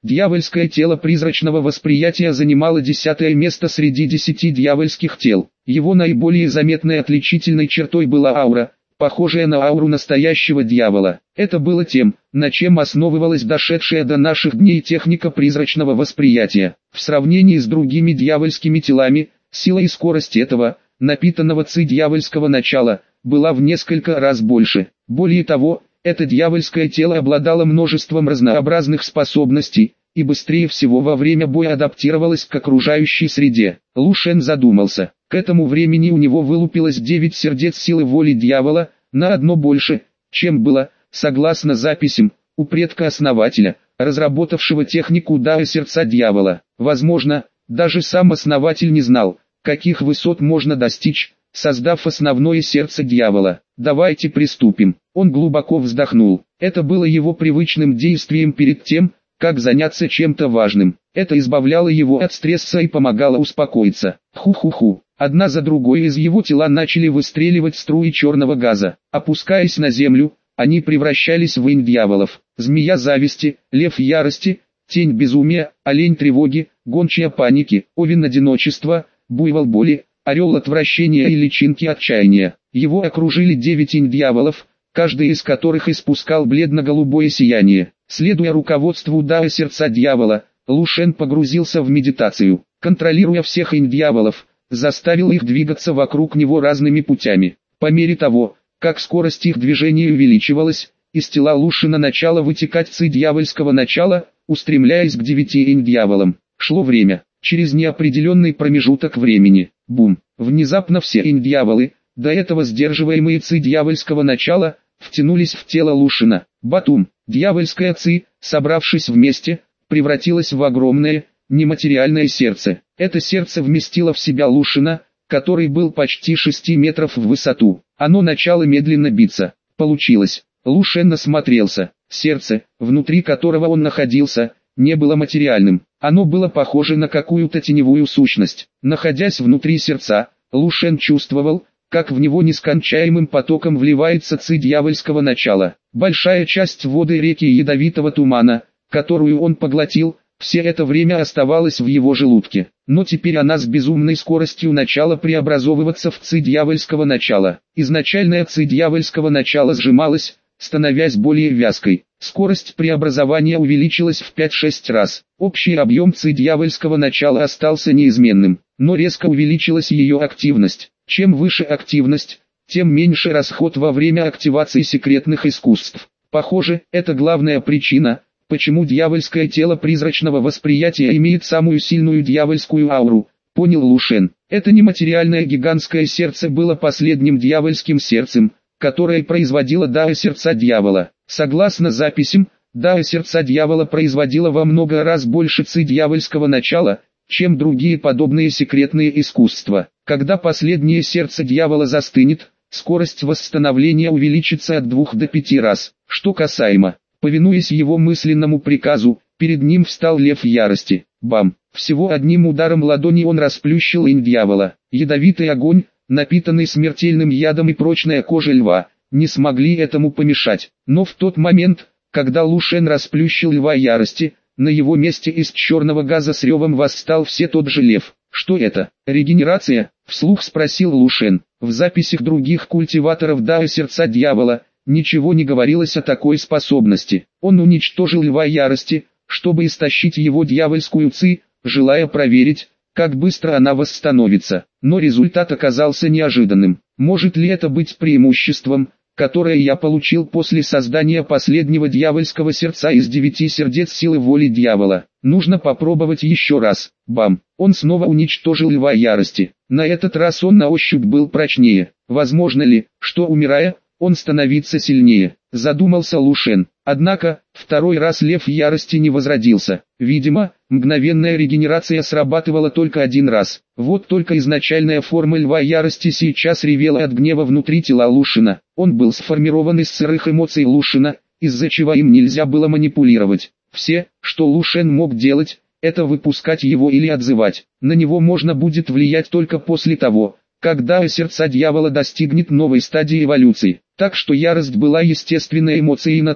Дьявольское тело призрачного восприятия занимало 10-е место среди 10 дьявольских тел. Его наиболее заметной отличительной чертой была аура, похожая на ауру настоящего дьявола. Это было тем, на чем основывалась дошедшая до наших дней техника призрачного восприятия. В сравнении с другими дьявольскими телами, сила и скорость этого, напитанного ци дьявольского начала, была в несколько раз больше. Более того, это дьявольское тело обладало множеством разнообразных способностей, и быстрее всего во время боя адаптировалось к окружающей среде. Лу Шен задумался. К этому времени у него вылупилось 9 сердец силы воли дьявола, на одно больше, чем было, согласно записям, у предка-основателя, разработавшего технику удара сердца дьявола. Возможно, даже сам основатель не знал, каких высот можно достичь, создав основное сердце дьявола. «Давайте приступим». Он глубоко вздохнул. Это было его привычным действием перед тем, как заняться чем-то важным. Это избавляло его от стресса и помогало успокоиться. Ху-ху-ху. Одна за другой из его тела начали выстреливать струи черного газа. Опускаясь на землю, они превращались в инь-дьяволов. Змея зависти, лев ярости, тень безумия, олень тревоги, гончая паники, овен одиночества, буйвол боли, орел отвращения и личинки отчаяния. Его окружили 9 инь-дьяволов, каждый из которых испускал бледно-голубое сияние. Следуя руководству удара сердца дьявола, Лу Шен погрузился в медитацию. Контролируя всех инь-дьяволов, заставил их двигаться вокруг него разными путями. По мере того, как скорость их движения увеличивалась, из тела Лу Шена начало вытекать ци дьявольского начала, устремляясь к 9 инь-дьяволам. Шло время. Через неопределенный промежуток времени, бум, внезапно все инь-дьяволы, до этого сдерживаемые ци дьявольского начала, втянулись в тело Лу Шена. Батум, дьявольская ци, собравшись вместе, превратилась в огромное, нематериальное сердце. Это сердце вместило в себя Лу Шена, который был почти 6 метров в высоту. Оно начало медленно биться. Получилось. Лу Шен осмотрелся. Сердце, внутри которого он находился, не было материальным. Оно было похоже на какую-то теневую сущность. Находясь внутри сердца, Лу Шен чувствовал, как в него нескончаемым потоком вливается ци дьявольского начала. Большая часть воды реки ядовитого тумана, которую он поглотил, все это время оставалась в его желудке. Но теперь она с безумной скоростью начала преобразовываться в ци дьявольского начала. Изначальная ци дьявольского начала сжималась, становясь более вязкой. Скорость преобразования увеличилась в 5-6 раз. Общий объем ци дьявольского начала остался неизменным, но резко увеличилась ее активность. Чем выше активность, тем меньше расход во время активации секретных искусств. Похоже, это главная причина, почему дьявольское тело призрачного восприятия имеет самую сильную дьявольскую ауру, понял Лу Шен. Это нематериальное гигантское сердце было последним дьявольским сердцем, которое производило дао сердца дьявола. Согласно записям, дао сердца дьявола производило во много раз больше ци дьявольского начала, чем другие подобные секретные искусства. Когда последнее сердце дьявола застынет, скорость восстановления увеличится от 2 до 5 раз. Что касаемо, повинуясь его мысленному приказу, перед ним встал лев ярости. Бам! Всего одним ударом ладони он расплющил инь дьявола. Ядовитый огонь, напитанный смертельным ядом и прочная кожа льва, не смогли этому помешать. Но в тот момент, когда Лу Шен расплющил льва ярости, на его месте из черного газа с ревом восстал все тот же лев. Что это? Регенерация? Вслух спросил Лу Шен. В записях других культиваторов дао сердца дьявола ничего не говорилось о такой способности. Он уничтожил льва ярости, чтобы истощить его дьявольскую ци, желая проверить, как быстро она восстановится. Но результат оказался неожиданным. Может ли это быть преимуществом, которое я получил после создания последнего дьявольского сердца из 9 сердец силы воли дьявола? Нужно попробовать еще раз. Бам! Он снова уничтожил льва ярости. На этот раз он на ощупь был прочнее. Возможно ли, что умирая, он становится сильнее? Задумался Лу Шен. Однако, второй раз лев ярости не возродился. Видимо, мгновенная регенерация срабатывала только один раз. Вот только изначальная форма льва ярости сейчас ревела от гнева внутри тела Лу Шена. Он был сформирован из сырых эмоций Лу Шена, из-за чего им нельзя было манипулировать. Все, что Лу Шен мог делать, это выпускать его или отзывать. На него можно будет влиять только после того, когда сердце дьявола достигнет новой стадии эволюции. Так что ярость была естественной эмоцией на то,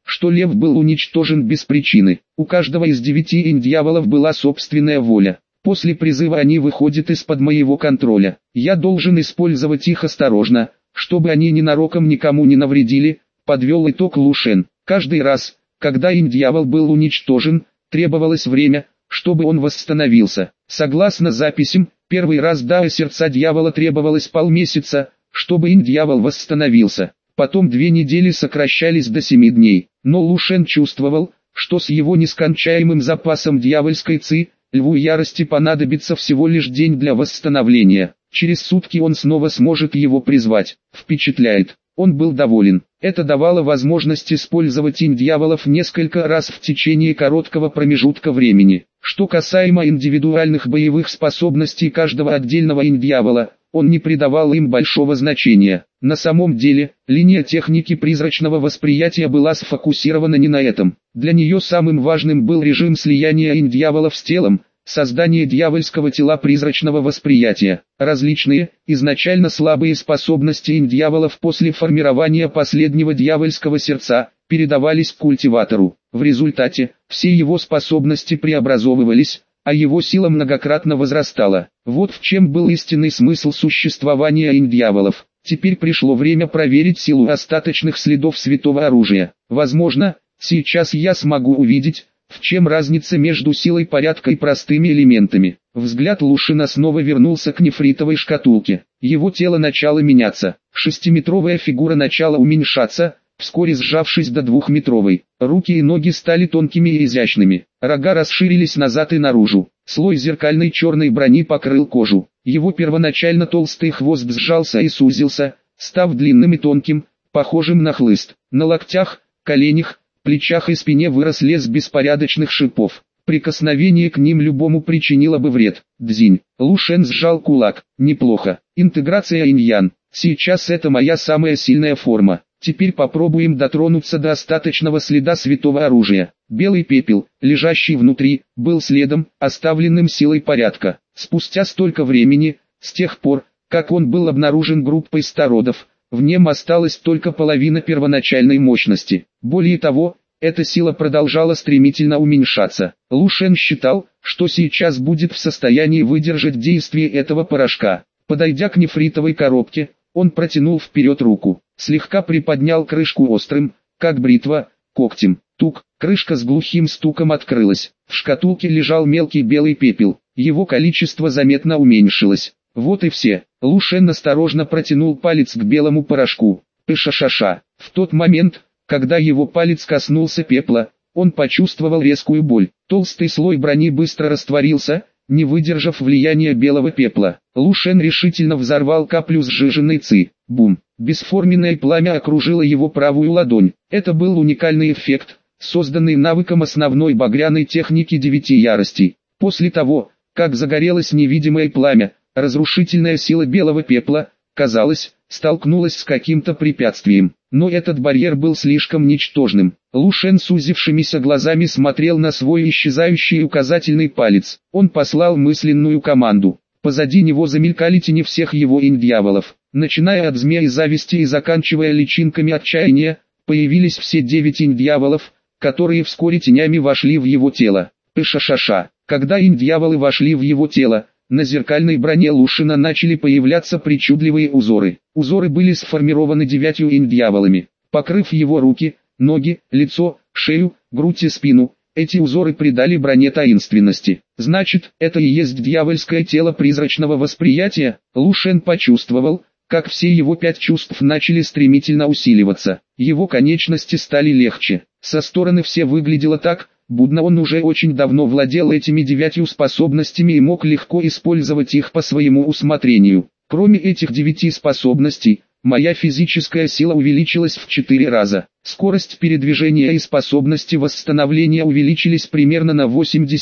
что лев был уничтожен без причины. У каждого из 9 инь-дьяволов была собственная воля. После призыва они выходят из-под моего контроля. Я должен использовать их осторожно, чтобы они ненароком никому не навредили, подвел итог Лу Шен. Каждый раз, когда инь-дьявол был уничтожен, требовалось время, чтобы он восстановился. Согласно записям, первый раз до сердца дьявола требовалось полмесяца, чтобы инь-дьявол восстановился. Потом 2 недели сокращались до 7 дней. Но Лу Шен чувствовал, что с его нескончаемым запасом дьявольской ци, льву ярости понадобится всего лишь день для восстановления. Через сутки он снова сможет его призвать. Впечатляет. Он был доволен. Это давало возможность использовать инь-дьяволов несколько раз в течение короткого промежутка времени. Что касаемо индивидуальных боевых способностей каждого отдельного инь-дьявола, он не придавал им большого значения. На самом деле, линия техники призрачного восприятия была сфокусирована не на этом. Для нее самым важным был режим слияния инь-дьяволов с телом, создание дьявольского тела призрачного восприятия. Различные, изначально слабые способности инь-дьяволов после формирования последнего дьявольского сердца, передавались культиватору. В результате, все его способности преобразовывались, а его сила многократно возрастала. Вот в чем был истинный смысл существования инь-дьяволов. Теперь пришло время проверить силу остаточных следов святого оружия. Возможно, сейчас я смогу увидеть, в чем разница между силой порядка и простыми элементами. Взгляд Лу Шена снова вернулся к нефритовой шкатулке. Его тело начало меняться. 6-метровая фигура начала уменьшаться, вскоре сжавшись до 2-метровой. Руки и ноги стали тонкими и изящными. Рога расширились назад и наружу. Слой зеркальной черной брони покрыл кожу. Его первоначально толстый хвост сжался и сузился, став длинным и тонким, похожим на хлыст. На локтях, коленях, плечах и спине вырос лес беспорядочных шипов. Прикосновение к ним любому причинило бы вред. Дзинь. Лу Шен сжал кулак. Неплохо. Интеграция инь-ян. Сейчас это моя самая сильная форма. Теперь попробуем дотронуться до остаточного следа святого оружия. Белый пепел, лежащий внутри, был следом, оставленным силой порядка. Спустя столько времени, с тех пор, как он был обнаружен группой стародов, в нем осталась только половина первоначальной мощности. Более того, эта сила продолжала стремительно уменьшаться. Лу Шен считал, что сейчас будет в состоянии выдержать действие этого порошка. Подойдя к нефритовой коробке, он протянул вперед руку, слегка приподнял крышку острым, как бритва, когтем. Тук, крышка с глухим стуком открылась. В шкатулке лежал мелкий белый пепел. Его количество заметно уменьшилось. Вот и все. Лу Шен осторожно протянул палец к белому порошку. Пыша-ша-ша. В тот момент, когда его палец коснулся пепла, он почувствовал резкую боль. Толстый слой брони быстро растворился, не выдержав влияния белого пепла. Лу Шен решительно взорвал каплю сжиженной ци. Бум! Бесформенное пламя окружило его правую ладонь. Это был уникальный эффект, созданный навыком основной багряной техники 9 яростей. После того, как загорелось невидимое пламя, разрушительная сила белого пепла, казалось, столкнулась с каким-то препятствием. Но этот барьер был слишком ничтожным. Лу Шен сузившимися глазами смотрел на свой исчезающий указательный палец. Он послал мысленную команду. Позади него замелькали тени всех его инь-дьяволов. Начиная от змеи зависти и заканчивая личинками отчаяния, появились все 9 инь-дьяволов, которые вскоре тенями вошли в его тело. Пыша-ша-ша. Когда инь-дьяволы вошли в его тело, на зеркальной броне Лу Шена начали появляться причудливые узоры. Узоры были сформированы 9 инь-дьяволами, покрыв его руки, ноги, лицо, шею, грудь и спину. Эти узоры придали броне таинственности. Значит, это и есть дьявольское тело призрачного восприятия. Лу Шен почувствовал, как все его 5 чувств начали стремительно усиливаться. Его конечности стали легче. Со стороны все выглядело так, будто он уже очень давно владел этими 9 способностями и мог легко использовать их по своему усмотрению. Кроме этих 9 способностей, моя физическая сила увеличилась в 4 раза. Скорость передвижения и способности восстановления увеличились примерно на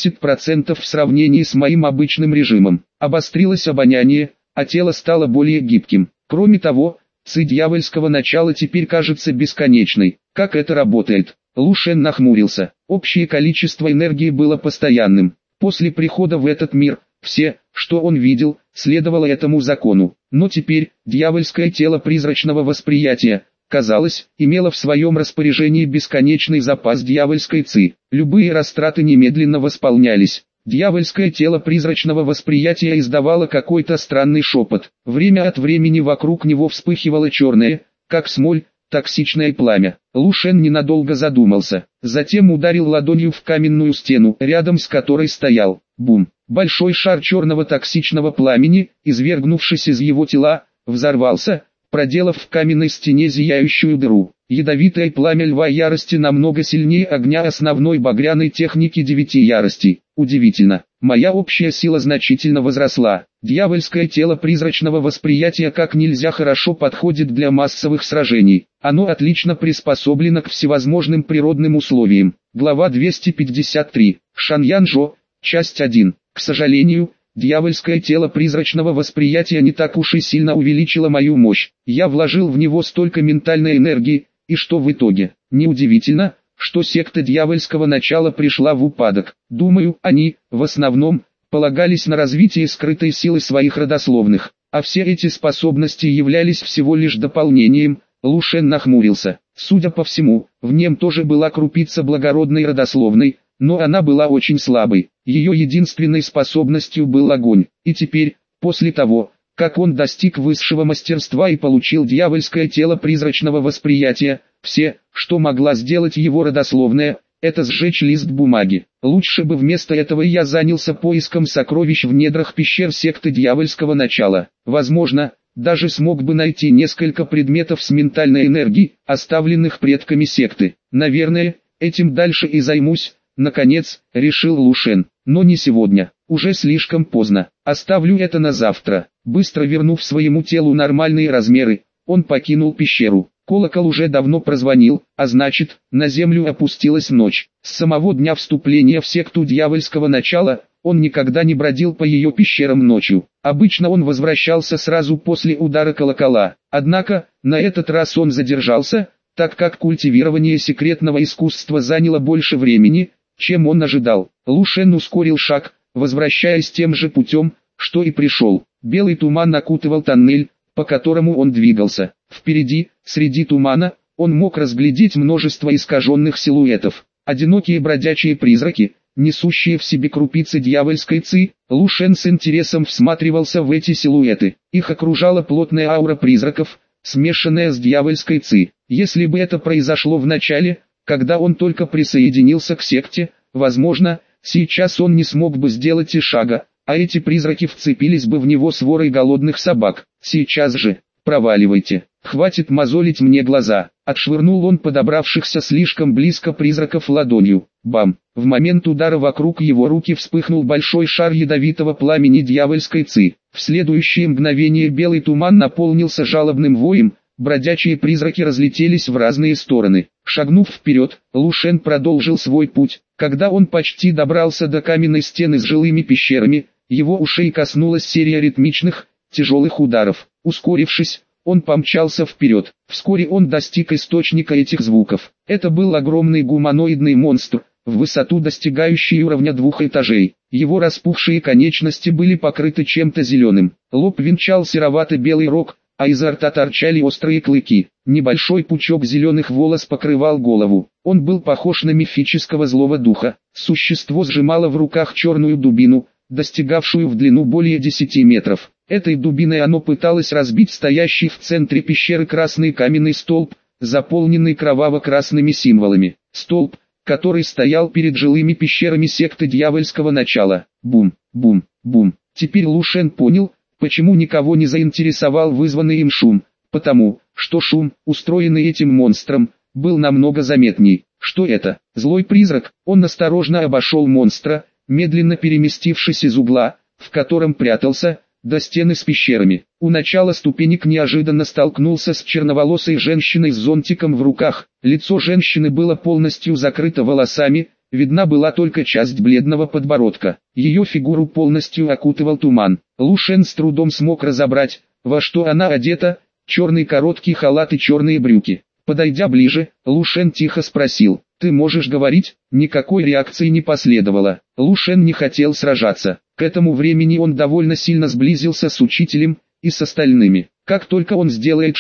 80% в сравнении с моим обычным режимом. Обострилось обоняние, а тело стало более гибким. Кроме того, ци дьявольского начала теперь кажется бесконечной. Как это работает? Лу Шен нахмурился. Общее количество энергии было постоянным. После прихода в этот мир, все, что он видел, следовало этому закону. Но теперь, дьявольское тело призрачного восприятия, казалось, имела в своем распоряжении бесконечный запас дьявольской ци. Любые растраты немедленно восполнялись. Дьявольское тело призрачного восприятия издавало какой-то странный шепот. Время от времени вокруг него вспыхивало черное, как смоль, токсичное пламя. Лу Шен ненадолго задумался, затем ударил ладонью в каменную стену, рядом с которой стоял. Бум! Большой шар черного токсичного пламени, извергнувшись из его тела, взорвался, проделав в каменной стене зияющую дыру. Ядовитое пламя льва ярости намного сильнее огня основной багряной техники 9 яростей. Удивительно, моя общая сила значительно возросла. Дьявольское тело призрачного восприятия как нельзя хорошо подходит для массовых сражений. Оно отлично приспособлено к всевозможным природным условиям. Глава 253. Шаньянжо, часть 1. К сожалению, дьявольское тело призрачного восприятия не так уж и сильно увеличило мою мощь. Я вложил в него столько ментальной энергии, и что в итоге? Неудивительно, что секта дьявольского начала пришла в упадок. Думаю, они, в основном, полагались на развитие скрытой силы своих родословных, а все эти способности являлись всего лишь дополнением. Лу Шен нахмурился. Судя по всему, в нем тоже была крупица благородной родословной, но она была очень слабой. Ее единственной способностью был огонь, и теперь, после того, как он достиг высшего мастерства и получил дьявольское тело призрачного восприятия, все, что могла сделать его родословная, это сжечь лист бумаги. Лучше бы вместо этого я занялся поиском сокровищ в недрах пещер секты дьявольского начала. Возможно, даже смог бы найти несколько предметов с ментальной энергией, оставленных предками секты. Наверное, этим дальше и займусь. Наконец, решил Лу Шен, но не сегодня, уже слишком поздно, оставлю это на завтра. Быстро вернув своему телу нормальные размеры, он покинул пещеру. Колокол уже давно прозвонил, а значит, на землю опустилась ночь. С самого дня вступления в секту дьявольского начала, он никогда не бродил по ее пещерам ночью. Обычно он возвращался сразу после удара колокола. Однако, на этот раз он задержался, так как культивирование секретного искусства заняло больше времени, чем он ожидал. Лу Шен ускорил шаг, возвращаясь тем же путем, что и пришел. Белый туман окутывал тоннель, по которому он двигался. Впереди, среди тумана, он мог разглядеть множество искаженных силуэтов. Одинокие бродячие призраки, несущие в себе крупицы дьявольской ци. Лу Шен с интересом всматривался в эти силуэты. Их окружала плотная аура призраков, смешанная с дьявольской ци. Если бы это произошло в начале, когда он только присоединился к секте, возможно, сейчас он не смог бы сделать и шага, а эти призраки вцепились бы в него сворой голодных собак. Сейчас же, проваливайте, хватит мозолить мне глаза. Отшвырнул он подобравшихся слишком близко призраков ладонью. Бам! В момент удара вокруг его руки вспыхнул большой шар ядовитого пламени дьявольской ци. В следующее мгновение белый туман наполнился жалобным воем. Бродячие призраки разлетелись в разные стороны. Шагнув вперед, Лу Шен продолжил свой путь. Когда он почти добрался до каменной стены с жилыми пещерами, его ушей коснулась серия ритмичных, тяжелых ударов. Ускорившись, он помчался вперед. Вскоре он достиг источника этих звуков. Это был огромный гуманоидный монстр, в высоту достигающий уровня 2 этажей. Его распухшие конечности были покрыты чем-то зеленым. Лоб венчал серовато-белый рог, а изо рта торчали острые клыки. Небольшой пучок зеленых волос покрывал голову. Он был похож на мифического злого духа. Существо сжимало в руках черную дубину, достигавшую в длину более 10 метров. Этой дубиной оно пыталось разбить стоящий в центре пещеры красный каменный столб, заполненный кроваво-красными символами. Столб, который стоял перед жилыми пещерами секты дьявольского начала. Бум, бум, бум. Теперь Лу Шен понял, почему никого не заинтересовал вызванный им шум, потому, что шум, устроенный этим монстром, был намного заметней. Что это? Злой призрак? Он осторожно обошел монстра, медленно переместившись из угла, в котором прятался, до стены с пещерами. У начала ступенек неожиданно столкнулся с черноволосой женщиной с зонтиком в руках. Лицо женщины было полностью закрыто волосами, видна была только часть бледного подбородка. Ее фигуру полностью окутывал туман. Лу Шен с трудом смог разобрать, во что она одета, черный короткий халат и черные брюки. Подойдя ближе, Лу Шен тихо спросил: «Ты можешь говорить?» Никакой реакции не последовало. Лу Шен не хотел сражаться. К этому времени он довольно сильно сблизился с учителем и с остальными. Как только он сделает шаг,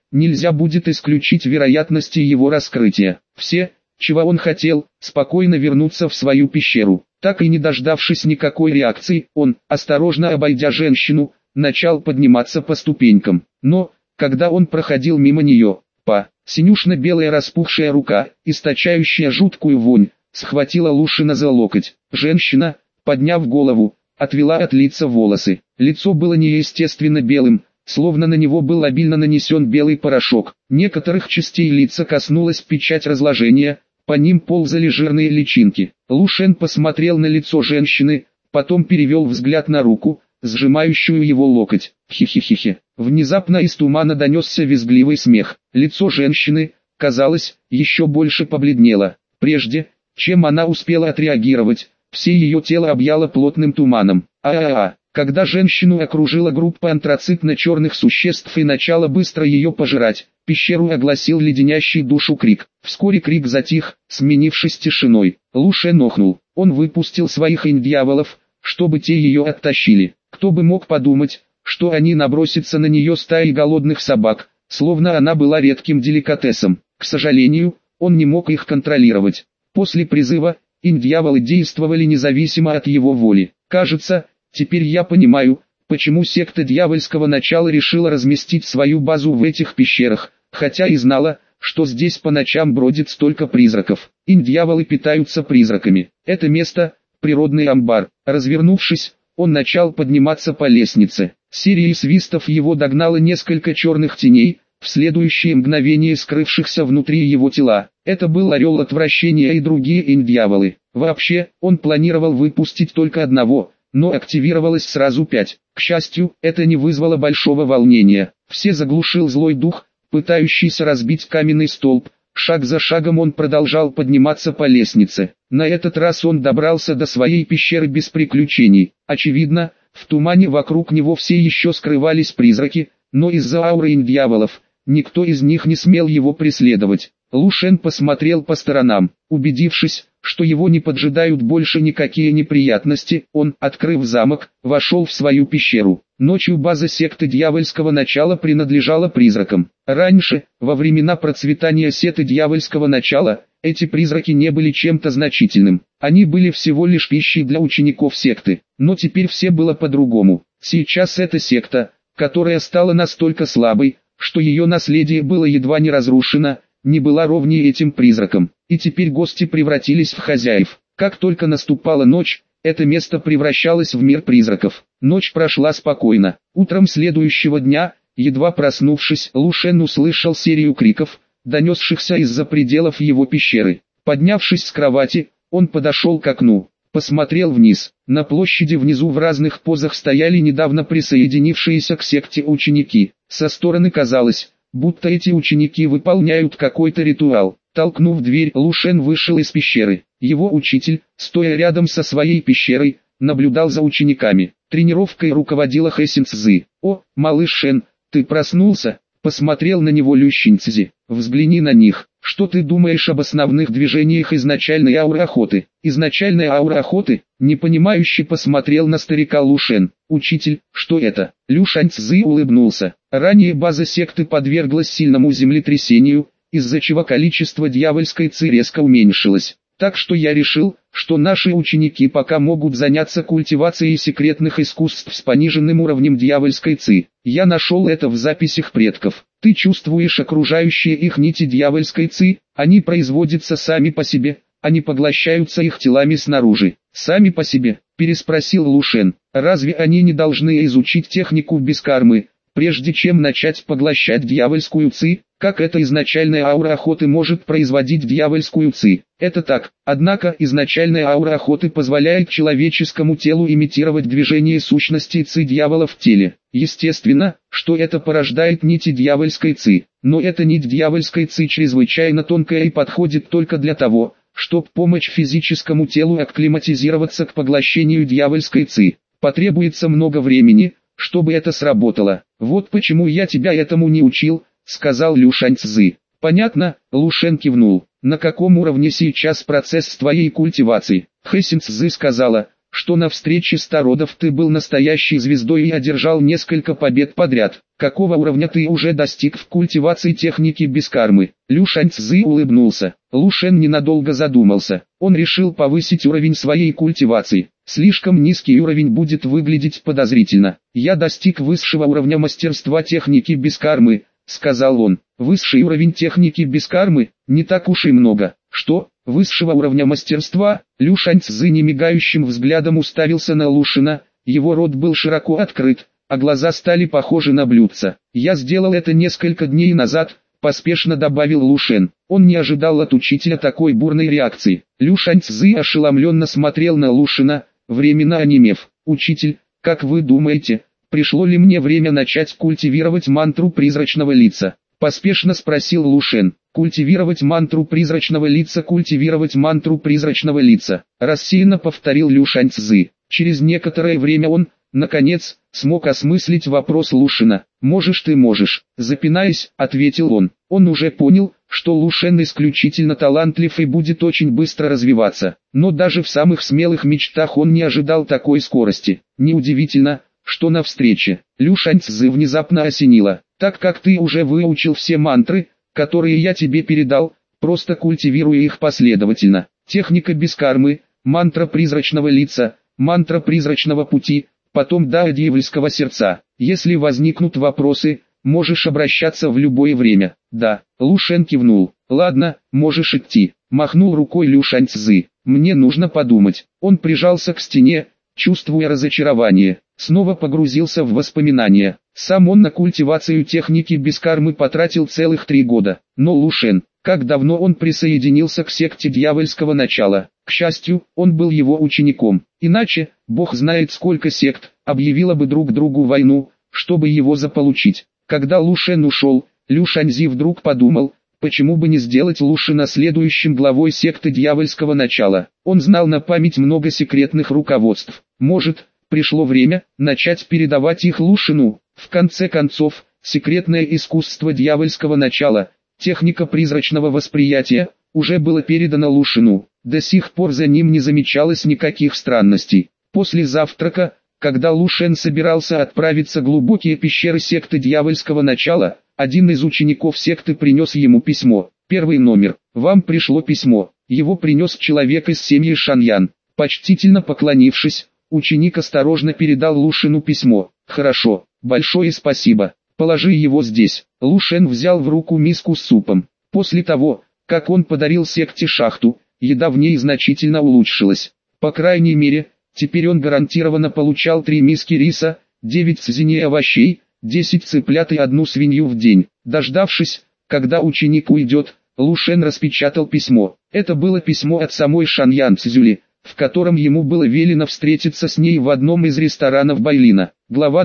нельзя будет исключить вероятности его раскрытия. Все, чего он хотел, спокойно вернуться в свою пещеру. Так и не дождавшись никакой реакции, он, осторожно обойдя женщину, начал подниматься по ступенькам. Но, когда он проходил мимо нее, синюшно-белая распухшая рука, источающая жуткую вонь, схватила Лушина за локоть. Женщина, подняв голову, отвела от лица волосы. Лицо было неестественно белым, словно на него был обильно нанесен белый порошок. Некоторых частей лица коснулась печать разложения, по ним ползали жирные личинки. Лушен посмотрел на лицо женщины, потом перевел взгляд на руку, сжимающую его локоть. Хи-хи-хи-хи. Внезапно из тумана донесся визгливый смех. Лицо женщины, казалось, еще больше побледнело. Прежде, чем она успела отреагировать, все ее тело объяло плотным туманом. Когда женщину окружила группа антрацитно-черных существ и начала быстро ее пожирать, пещеру огласил леденящий душу крик. Вскоре крик затих, сменившись тишиной. Лушен охнул. Он выпустил своих инь-дьяволов, чтобы те ее оттащили. Кто бы мог подумать, что они набросятся на нее стаей голодных собак, словно она была редким деликатесом. К сожалению, он не мог их контролировать. После призыва, инь-дьяволы действовали независимо от его воли. Кажется, теперь я понимаю, почему секта дьявольского начала решила разместить свою базу в этих пещерах, хотя и знала, что здесь по ночам бродит столько призраков. Инь-дьяволы питаются призраками. Это место – природный амбар. Развернувшись, он начал подниматься по лестнице. Серией свистов его догнало несколько черных теней, в следующее мгновение скрывшихся внутри его тела. Это был орел отвращения и другие инь-дьяволы. Вообще, он планировал выпустить только одного, но активировалось сразу 5. К счастью, это не вызвало большого волнения. Все заглушил злой дух, пытающийся разбить каменный столб. Шаг за шагом он продолжал подниматься по лестнице. На этот раз он добрался до своей пещеры без приключений. Очевидно, в тумане вокруг него все еще скрывались призраки, но из-за ауры инь-дьяволов, никто из них не смел его преследовать. Лушен посмотрел по сторонам. Убедившись, что его не поджидают больше никакие неприятности, он, открыв замок, вошел в свою пещеру. Ночью база секты дьявольского начала принадлежала призракам. Раньше, во времена процветания секты дьявольского начала, эти призраки не были чем-то значительным. Они были всего лишь пищей для учеников секты. Но теперь все было по-другому. Сейчас эта секта, которая стала настолько слабой, что ее наследие было едва не разрушено, не была ровнее этим призракам. И теперь гости превратились в хозяев. Как только наступала ночь, это место превращалось в мир призраков. Ночь прошла спокойно. Утром следующего дня, едва проснувшись, Лушен услышал серию криков, донесшихся из-за пределов его пещеры. Поднявшись с кровати, он подошел к окну, посмотрел вниз. На площади внизу в разных позах стояли недавно присоединившиеся к секте ученики. Со стороны казалось, будто эти ученики выполняют какой-то ритуал. Толкнув дверь, Лушен вышел из пещеры. Его учитель, стоя рядом со своей пещерой, наблюдал за учениками. Тренировкой руководила Хэсин Цзы. «О, малыш Шен, ты проснулся?» Посмотрел на него Лю Щиньцзи. «Взгляни на них. Что ты думаешь об основных движениях изначальной ауры охоты?» «Изначальная аура охоты?» Непонимающе посмотрел на старика Лушен. «Учитель, что это?» Лю Щиньцзи улыбнулся. Ранее база секты подверглась сильному землетрясению, из-за чего количество дьявольской ци резко уменьшилось. Так что я решил, что наши ученики пока могут заняться культивацией секретных искусств с пониженным уровнем дьявольской ци. Я нашел это в записях предков. Ты чувствуешь окружающие их нити дьявольской ци? Они производятся сами по себе, они поглощаются их телами снаружи. Сами по себе, переспросил Лушен. Разве они не должны изучить технику бескармы, прежде чем начать поглощать дьявольскую ци? Как эта изначальная аура охоты может производить дьявольскую ци? Это так, однако изначальная аура охоты позволяет человеческому телу имитировать движение сущности ци дьявола в теле. Естественно, что это порождает нити дьявольской ци. Но эта нить дьявольской ци чрезвычайно тонкая и подходит только для того, чтобы помочь физическому телу акклиматизироваться к поглощению дьявольской ци. Потребуется много времени, чтобы это сработало. Вот почему я тебя этому не учил, сказал Лю Щиньцзи. Понятно, Лушен кивнул. На каком уровне сейчас процесс твоей культивации? Хэсин Цзы сказала, что на встрече стародов ты был настоящей звездой и одержал несколько побед подряд. Какого уровня ты уже достиг в культивации техники без кармы? Лю Шаньцзы улыбнулся. Лу Шен ненадолго задумался. Он решил повысить уровень своей культивации. Слишком низкий уровень будет выглядеть подозрительно. Я достиг высшего уровня мастерства техники без кармы, сказал он. Высший уровень техники без кармы? Не так уж и много. Что? Высшего уровня мастерства? Лю Шаньцзы немигающим взглядом уставился на Лушина. Его рот был широко открыт, а глаза стали похожи на блюдца. «Я сделал это несколько дней назад», — поспешно добавил Лу Шен. Он не ожидал от учителя такой бурной реакции. Лю Шаньцзы ошеломленно смотрел на Лушина, временно онемев. «Учитель, как вы думаете, пришло ли мне время начать культивировать мантру призрачного лица?» — поспешно спросил Лу Шен. «Культивировать мантру призрачного лица, культивировать мантру призрачного лица», — рассеянно повторил Лю Шаньцзы. Через некоторое время он, наконец, смог осмыслить вопрос Лушина. «Можешь ты можешь», — запинаясь, ответил он. Он уже понял, что Лу Шен исключительно талантлив и будет очень быстро развиваться. Но даже в самых смелых мечтах он не ожидал такой скорости. Неудивительно, что на встрече Лю Шаньцзы внезапно осенило. «Так как ты уже выучил все мантры, которые я тебе передал, просто культивируй их последовательно. Техника без кармы, мантра призрачного лица, мантра призрачного пути, потом до дьявольского сердца. Если возникнут вопросы, можешь обращаться в любое время». «Да», Лу Шен кивнул. «Ладно, можешь идти», махнул рукой Лю Шаньцзы. «Мне нужно подумать». Он прижался к стене, чувствуя разочарование. Снова погрузился в воспоминания. Сам он на культивацию техники без кармы потратил целых 3 года. Но Лу Шен, как давно он присоединился к секте дьявольского начала. К счастью, он был его учеником. Иначе, бог знает сколько сект, объявила бы друг другу войну, чтобы его заполучить. Когда Лу Шен ушел, Лю Шаньцзы вдруг подумал, почему бы не сделать Лу Шена следующим главой секты дьявольского начала. Он знал на память много секретных руководств. Может, пришло время начать передавать их Лу Шену. В конце концов, секретное искусство дьявольского начала, техника призрачного восприятия, уже было передано Лу Шену. До сих пор за ним не замечалось никаких странностей. После завтрака, когда Лу Шен собирался отправиться в глубокие пещеры секты дьявольского начала, один из учеников секты принес ему письмо. Первый номер. «Вам пришло письмо». Его принес человек из семьи Шаньян. Почтительно поклонившись, ученик осторожно передал Лу Шену письмо. «Хорошо, большое спасибо. Положи его здесь». Лу Шен взял в руку миску с супом. После того, как он подарил секте шахту, еда в ней значительно улучшилась. По крайней мере, теперь он гарантированно получал 3 миски риса, 9 цзиней овощей, 10 цыплят и 1 свинью в день. Дождавшись, когда ученик уйдет, Лу Шен распечатал письмо. Это было письмо от самой Шаньян Цзюли, в котором ему было велено встретиться с ней в одном из ресторанов Байлина. Глава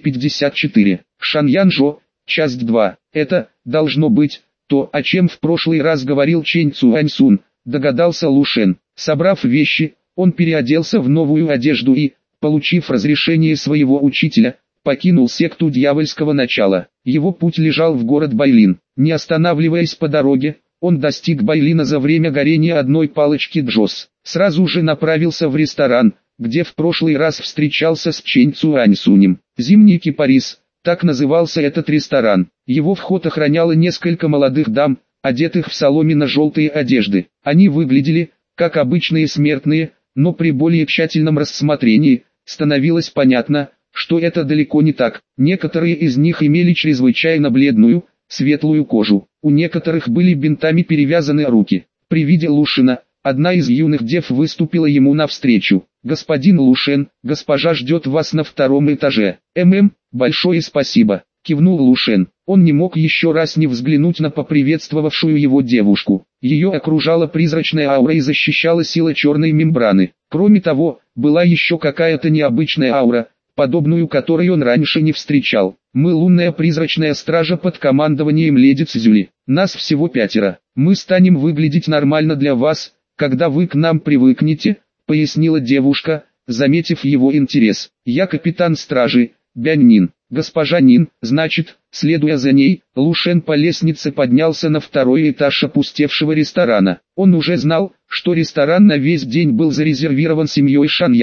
254. Шаньянжо, часть 2. Это, должно быть, то, о чем в прошлый раз говорил Чэнь Цуаньсун, догадался Лу Шен. Собрав вещи, он переоделся в новую одежду и, получив разрешение своего учителя, покинул секту дьявольского начала. Его путь лежал в город Байлин. Не останавливаясь по дороге, он достиг Байлина за время горения одной палочки джос. Сразу же направился в ресторан, где в прошлый раз встречался с Чэнь Цуаньсунем. «Зимний кипарис», так назывался этот ресторан. Его вход охраняло несколько молодых дам, одетых в соломенно-желтые одежды. Они выглядели, как обычные смертные, но при более тщательном рассмотрении, становилось понятно, что это далеко не так. Некоторые из них имели чрезвычайно бледную, светлую кожу. У некоторых были бинтами перевязаны руки. При виде Лу Шена, одна из юных дев выступила ему навстречу. «Господин Лу Шен, госпожа ждет вас на 2-м этаже». Большое спасибо», — кивнул Лу Шен. Он не мог еще раз не взглянуть на поприветствовавшую его девушку. Ее окружала призрачная аура и защищала сила черной мембраны. Кроме того, была еще какая-то необычная аура, подобную которой он раньше не встречал. «Мы лунная призрачная стража под командованием леди Цзюли. Нас всего 5. Мы станем выглядеть нормально для вас, когда вы к нам привыкнете», — пояснила девушка, заметив его интерес. «Я капитан стражи, Бянь Нин». «Госпожа Нин, значит», следуя за ней, Лу Шен по лестнице поднялся на 2-й этаж опустевшего ресторана. Он уже знал, что ресторан на весь день был зарезервирован семьей Шаньян.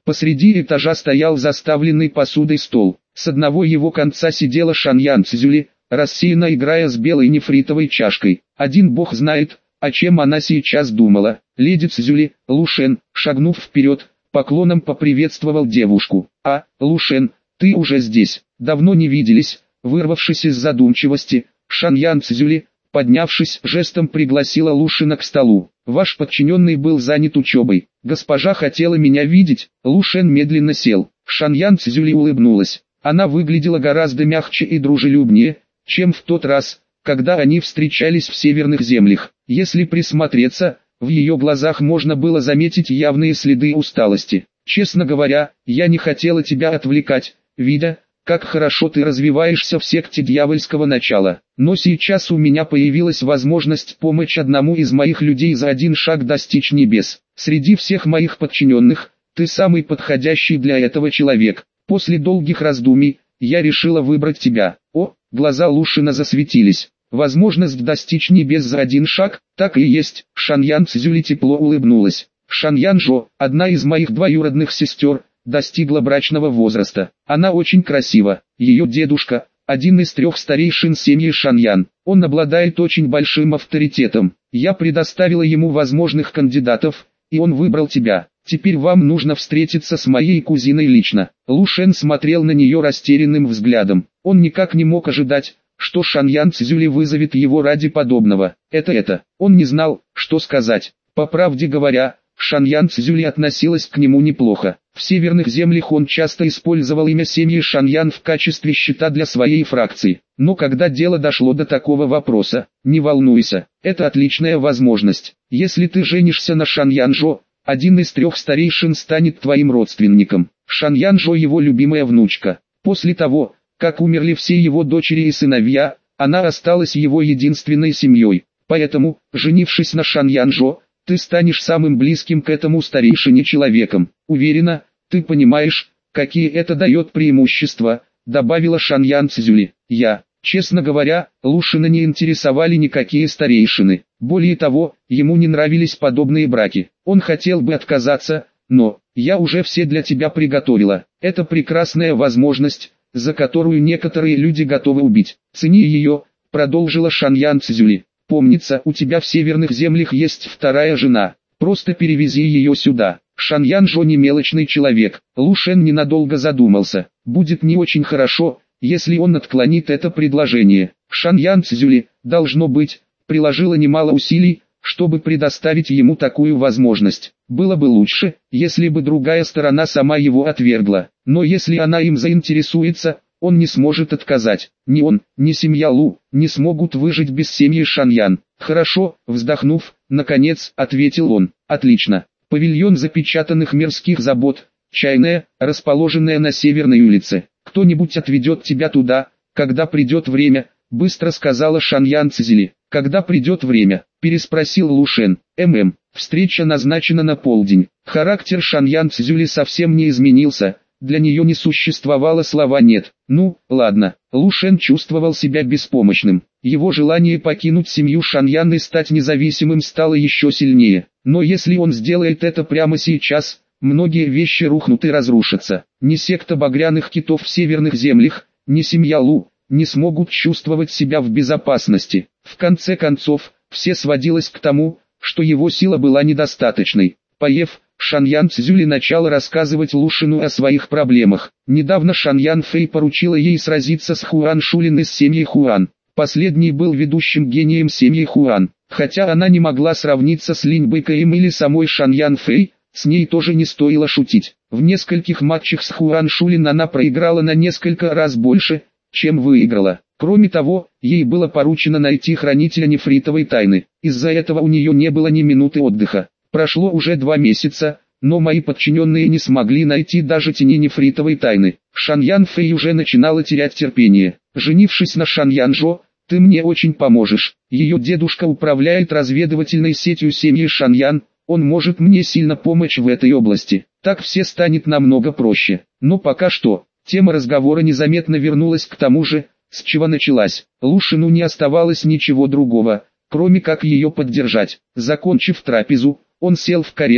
Посреди этажа стоял заставленный посудой стол. С одного его конца сидела Шаньян Цзюли, рассеянно играя с белой нефритовой чашкой. Один бог знает, о чем она сейчас думала. Леди Цзюли, Лушен, шагнув вперед, поклоном поприветствовал девушку. Лушен, ты уже здесь. Давно не виделись. Вырвавшись из задумчивости, Шаньян Цзюли, поднявшись, жестом пригласила Лушена к столу. Ваш подчиненный был занят учебой. Госпожа хотела меня видеть. Лушен медленно сел. Шаньян Цзюли улыбнулась. Она выглядела гораздо мягче и дружелюбнее, чем в тот раз, когда они встречались в северных землях. Если присмотреться, в ее глазах можно было заметить явные следы усталости. Честно говоря, я не хотела тебя отвлекать, видя, как хорошо ты развиваешься в секте дьявольского начала. Но сейчас у меня появилась возможность помочь одному из моих людей за один шаг достичь небес. Среди всех моих подчиненных, ты самый подходящий для этого человек. После долгих раздумий, я решила выбрать тебя. Глаза Лушена засветились. Возможность достичь небес за один шаг, так и есть. Шаньян Цзюли тепло улыбнулась. Шаньян Жо, одна из моих двоюродных сестер, достигла брачного возраста. Она очень красива. Ее дедушка, один из 3 старейшин семьи Шаньян. Он обладает очень большим авторитетом. Я предоставила ему возможных кандидатов, и он выбрал тебя. Теперь вам нужно встретиться с моей кузиной лично. Лушен смотрел на нее растерянным взглядом. Он никак не мог ожидать, что Шаньян Цзюли вызовет его ради подобного. Он не знал, что сказать. По правде говоря, Шаньян Цзюли относилась к нему неплохо. В северных землях он часто использовал имя семьи Шаньян в качестве щита для своей фракции. Но когда дело дошло до такого вопроса, не волнуйся, это отличная возможность. Если ты женишься на Шаньян Жо, один из 3 старейшин станет твоим родственником. Шаньян Жо его любимая внучка. После того, как умерли все его дочери и сыновья, она осталась его единственной семьей. Поэтому, женившись на Шаньян Жо, ты станешь самым близким к этому старейшине человеком. Уверена, ты понимаешь, какие это дает преимущества, добавила Шаньян Цзюли. Честно говоря, Лушена не интересовали никакие старейшины. Более того, ему не нравились подобные браки. Он хотел бы отказаться, но я уже все для тебя приготовила. Это прекрасная возможность, за которую некоторые люди готовы убить. Цени ее, продолжила Шаньян Цзюли. Помнится, у тебя в северных землях есть 2-я жена. Просто перевези ее сюда. Шаньян Жо не мелочный человек. Лушен ненадолго задумался. Будет не очень хорошо, если он отклонит это предложение. Шаньян Цзюли, должно быть, приложила немало усилий, чтобы предоставить ему такую возможность. Было бы лучше, если бы другая сторона сама его отвергла. Но если она им заинтересуется, он не сможет отказать. Ни он, ни семья Лу не смогут выжить без семьи Шаньян. Хорошо, вздохнув, наконец, ответил он. Отлично. Павильон запечатанных мирских забот, чайная, расположенная на Северной улице. Кто-нибудь отведет тебя туда, когда придет время, быстро сказала Шаньян Цзюли. Когда придет время, переспросил Лушен. Встреча назначена на полдень. Характер Шаньян Цзюли совсем не изменился. Для нее не существовало слова «нет». Ну, ладно. Лушен чувствовал себя беспомощным. Его желание покинуть семью Шаньян и стать независимым стало еще сильнее. Но если он сделает это прямо сейчас, многие вещи рухнут и разрушатся. Ни секта багряных китов в северных землях, ни семья Лу не смогут чувствовать себя в безопасности. В конце концов, все сводилось к тому, что его сила была недостаточной. Поев, Шаньян Цзюли начала рассказывать Лушену о своих проблемах. Недавно Шаньян Фэй поручила ей сразиться с Хуан Шулин из семьи Хуан. Последний был ведущим гением семьи Хуан. Хотя она не могла сравниться с Линь Бэкэем или самой Шаньян Фэй, с ней тоже не стоило шутить. В нескольких матчах с Хуан Шулин она проиграла на несколько раз больше, чем выиграла. Кроме того, ей было поручено найти хранителя нефритовой тайны. Из-за этого у нее не было ни минуты отдыха. Прошло уже 2 месяца, но мои подчиненные не смогли найти даже тени нефритовой тайны. Шаньян Фэй уже начинала терять терпение. Женившись на Шаньян Жо, ты мне очень поможешь. Ее дедушка управляет разведывательной сетью семьи Шаньян, он может мне сильно помочь в этой области. Так все станет намного проще. Но пока что, тема разговора незаметно вернулась к тому же, с чего началась. Лушену не оставалось ничего другого, кроме как ее поддержать. Закончив трапезу, он сел в карету,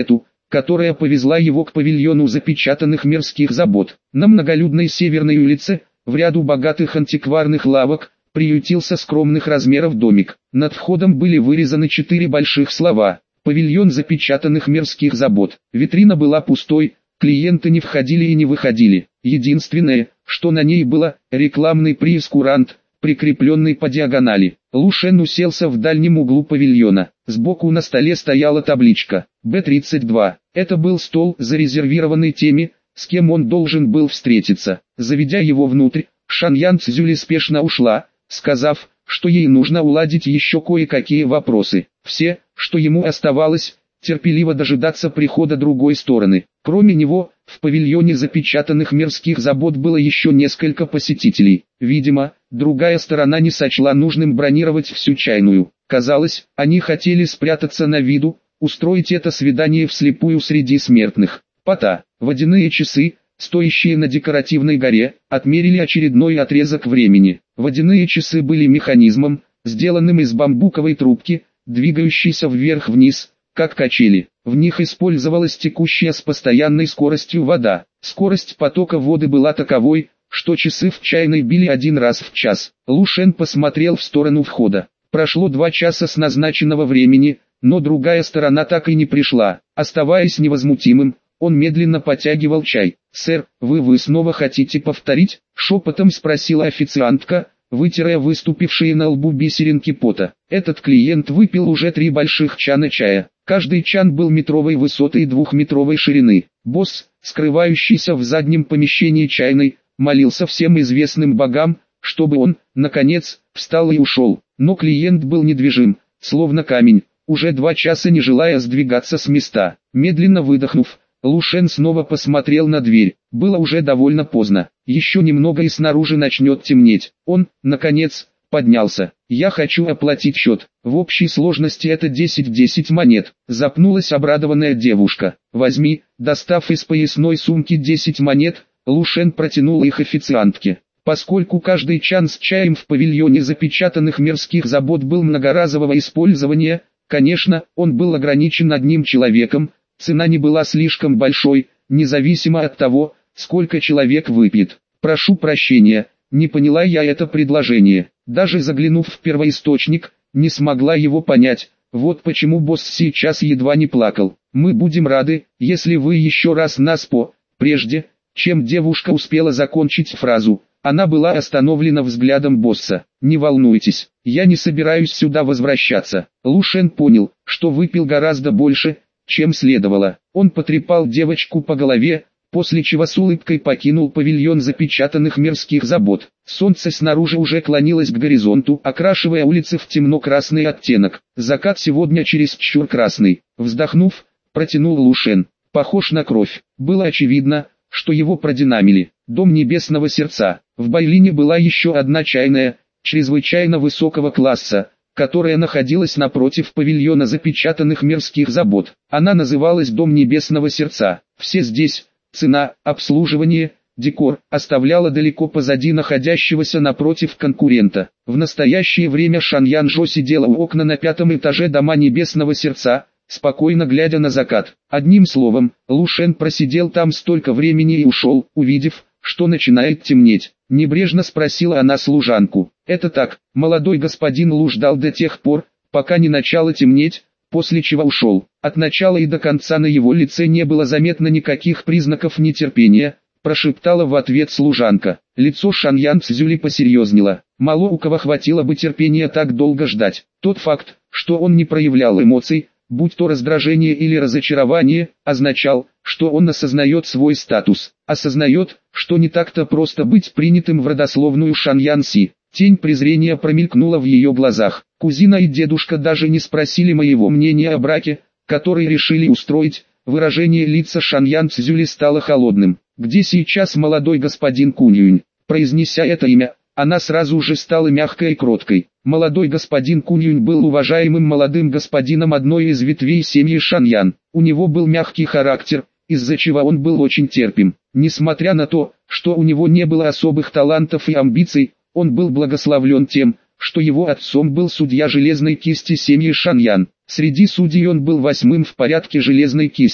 которая повезла его к павильону запечатанных мирских забот. На многолюдной северной улице, в ряду богатых антикварных лавок, приютился скромных размеров домик. Над входом были вырезаны 4 больших слова: «Павильон запечатанных мирских забот». Витрина была пустой, клиенты не входили и не выходили. Единственное, что на ней было, рекламный прейскурант, прикрепленный по диагонали. Лу Шен уселся в дальнем углу павильона. Сбоку на столе стояла табличка «Б-32». Это был стол, зарезервированный теми, с кем он должен был встретиться. Заведя его внутрь, Шаньян Цзюли спешно ушла, сказав, что ей нужно уладить еще кое-какие вопросы. Все, что ему оставалось, терпеливо дожидаться прихода другой стороны. Кроме него, в павильоне запечатанных мирских забот было еще несколько посетителей. Видимо, другая сторона не сочла нужным бронировать всю чайную. Казалось, они хотели спрятаться на виду, устроить это свидание вслепую среди смертных. Пота, водяные часы, стоящие на декоративной горе, отмерили очередной отрезок времени. Водяные часы были механизмом, сделанным из бамбуковой трубки, двигающейся вверх-вниз, как качели. В них использовалась текущая с постоянной скоростью вода. Скорость потока воды была таковой, что часы в чайной били 1 раз в час. Лу Шен посмотрел в сторону входа. Прошло 2 часа с назначенного времени, но другая сторона так и не пришла. Оставаясь невозмутимым, он медленно потягивал чай. «Сэр, вы снова хотите повторить?» — шепотом спросила официантка, вытирая выступившие на лбу бисеринки пота. Этот клиент выпил уже 3 больших чана чая. Каждый чан был метровой высоты и 2-метровой ширины. Босс, скрывающийся в заднем помещении чайной, молился всем известным богам, чтобы он, наконец, встал и ушел. Но клиент был недвижим, словно камень, уже 2 часа не желая сдвигаться с места. Медленно выдохнув, Лу Шен снова посмотрел на дверь. Было уже довольно поздно. Еще немного и снаружи начнет темнеть. Он, наконец, поднялся. «Я хочу оплатить счет. В общей сложности это 10 монет». Запнулась обрадованная девушка. «Возьми». Достав из поясной сумки 10 монет, Лу Шен протянул их официантке. Поскольку каждый чан с чаем в павильоне запечатанных мирских забот был многоразового использования, конечно, он был ограничен одним человеком, цена не была слишком большой, независимо от того, сколько человек выпьет. «Прошу прощения, не поняла я это предложение». Даже заглянув в первоисточник, не смогла его понять. Вот почему босс сейчас едва не плакал. «Мы будем рады, если вы еще раз нас Прежде, чем девушка успела закончить фразу, она была остановлена взглядом босса. «Не волнуйтесь, я не собираюсь сюда возвращаться». Лу Шен понял, что выпил гораздо больше, чем следовало. Он потрепал девочку по голове, после чего с улыбкой покинул павильон запечатанных мирских забот. Солнце снаружи уже клонилось к горизонту, окрашивая улицы в темно-красный оттенок. Закат сегодня чересчур красный. Вздохнув, протянул Лу Шен. Похож на кровь. Было очевидно, что его продинамили. Дом Небесного Сердца. В Байлине была еще одна чайная, чрезвычайно высокого класса, которая находилась напротив павильона запечатанных мирских забот. Она называлась Дом Небесного Сердца. Все здесь, цена, обслуживание, декор, оставляла далеко позади находящегося напротив конкурента. В настоящее время Шаньян Жо сидела у окна на 5-м этаже Дома Небесного Сердца, спокойно глядя на закат. Одним словом, Лу Шен просидел там столько времени и ушел, увидев, что начинает темнеть. Небрежно спросила она служанку. «Это так, молодой господин Лу ждал до тех пор, пока не начало темнеть, после чего ушел. От начала и до конца на его лице не было заметно никаких признаков нетерпения», прошептала в ответ служанка. Лицо Шаньян Цзюли посерьезнело. Мало у кого хватило бы терпения так долго ждать. Тот факт, что он не проявлял эмоций, будь то раздражение или разочарование, означал, что он осознает свой статус, осознает, что не так-то просто быть принятым в родословную Шаньян Си. Тень презрения промелькнула в ее глазах. Кузина и дедушка даже не спросили моего мнения о браке, который решили устроить. Выражение лица Шаньян Цзюли стало холодным. «Где сейчас молодой господин Кунь-Юнь?» Произнеся это имя, она сразу же стала мягкой и кроткой. Молодой господин Кунь-Юнь был уважаемым молодым господином одной из ветвей семьи Шаньян. У него был мягкий характер, из-за чего он был очень терпим. Несмотря на то, что у него не было особых талантов и амбиций, он был благословлен тем, что его отцом был судья железной кисти семьи Шаньян. Среди судей он был 8-м в порядке железной кисти.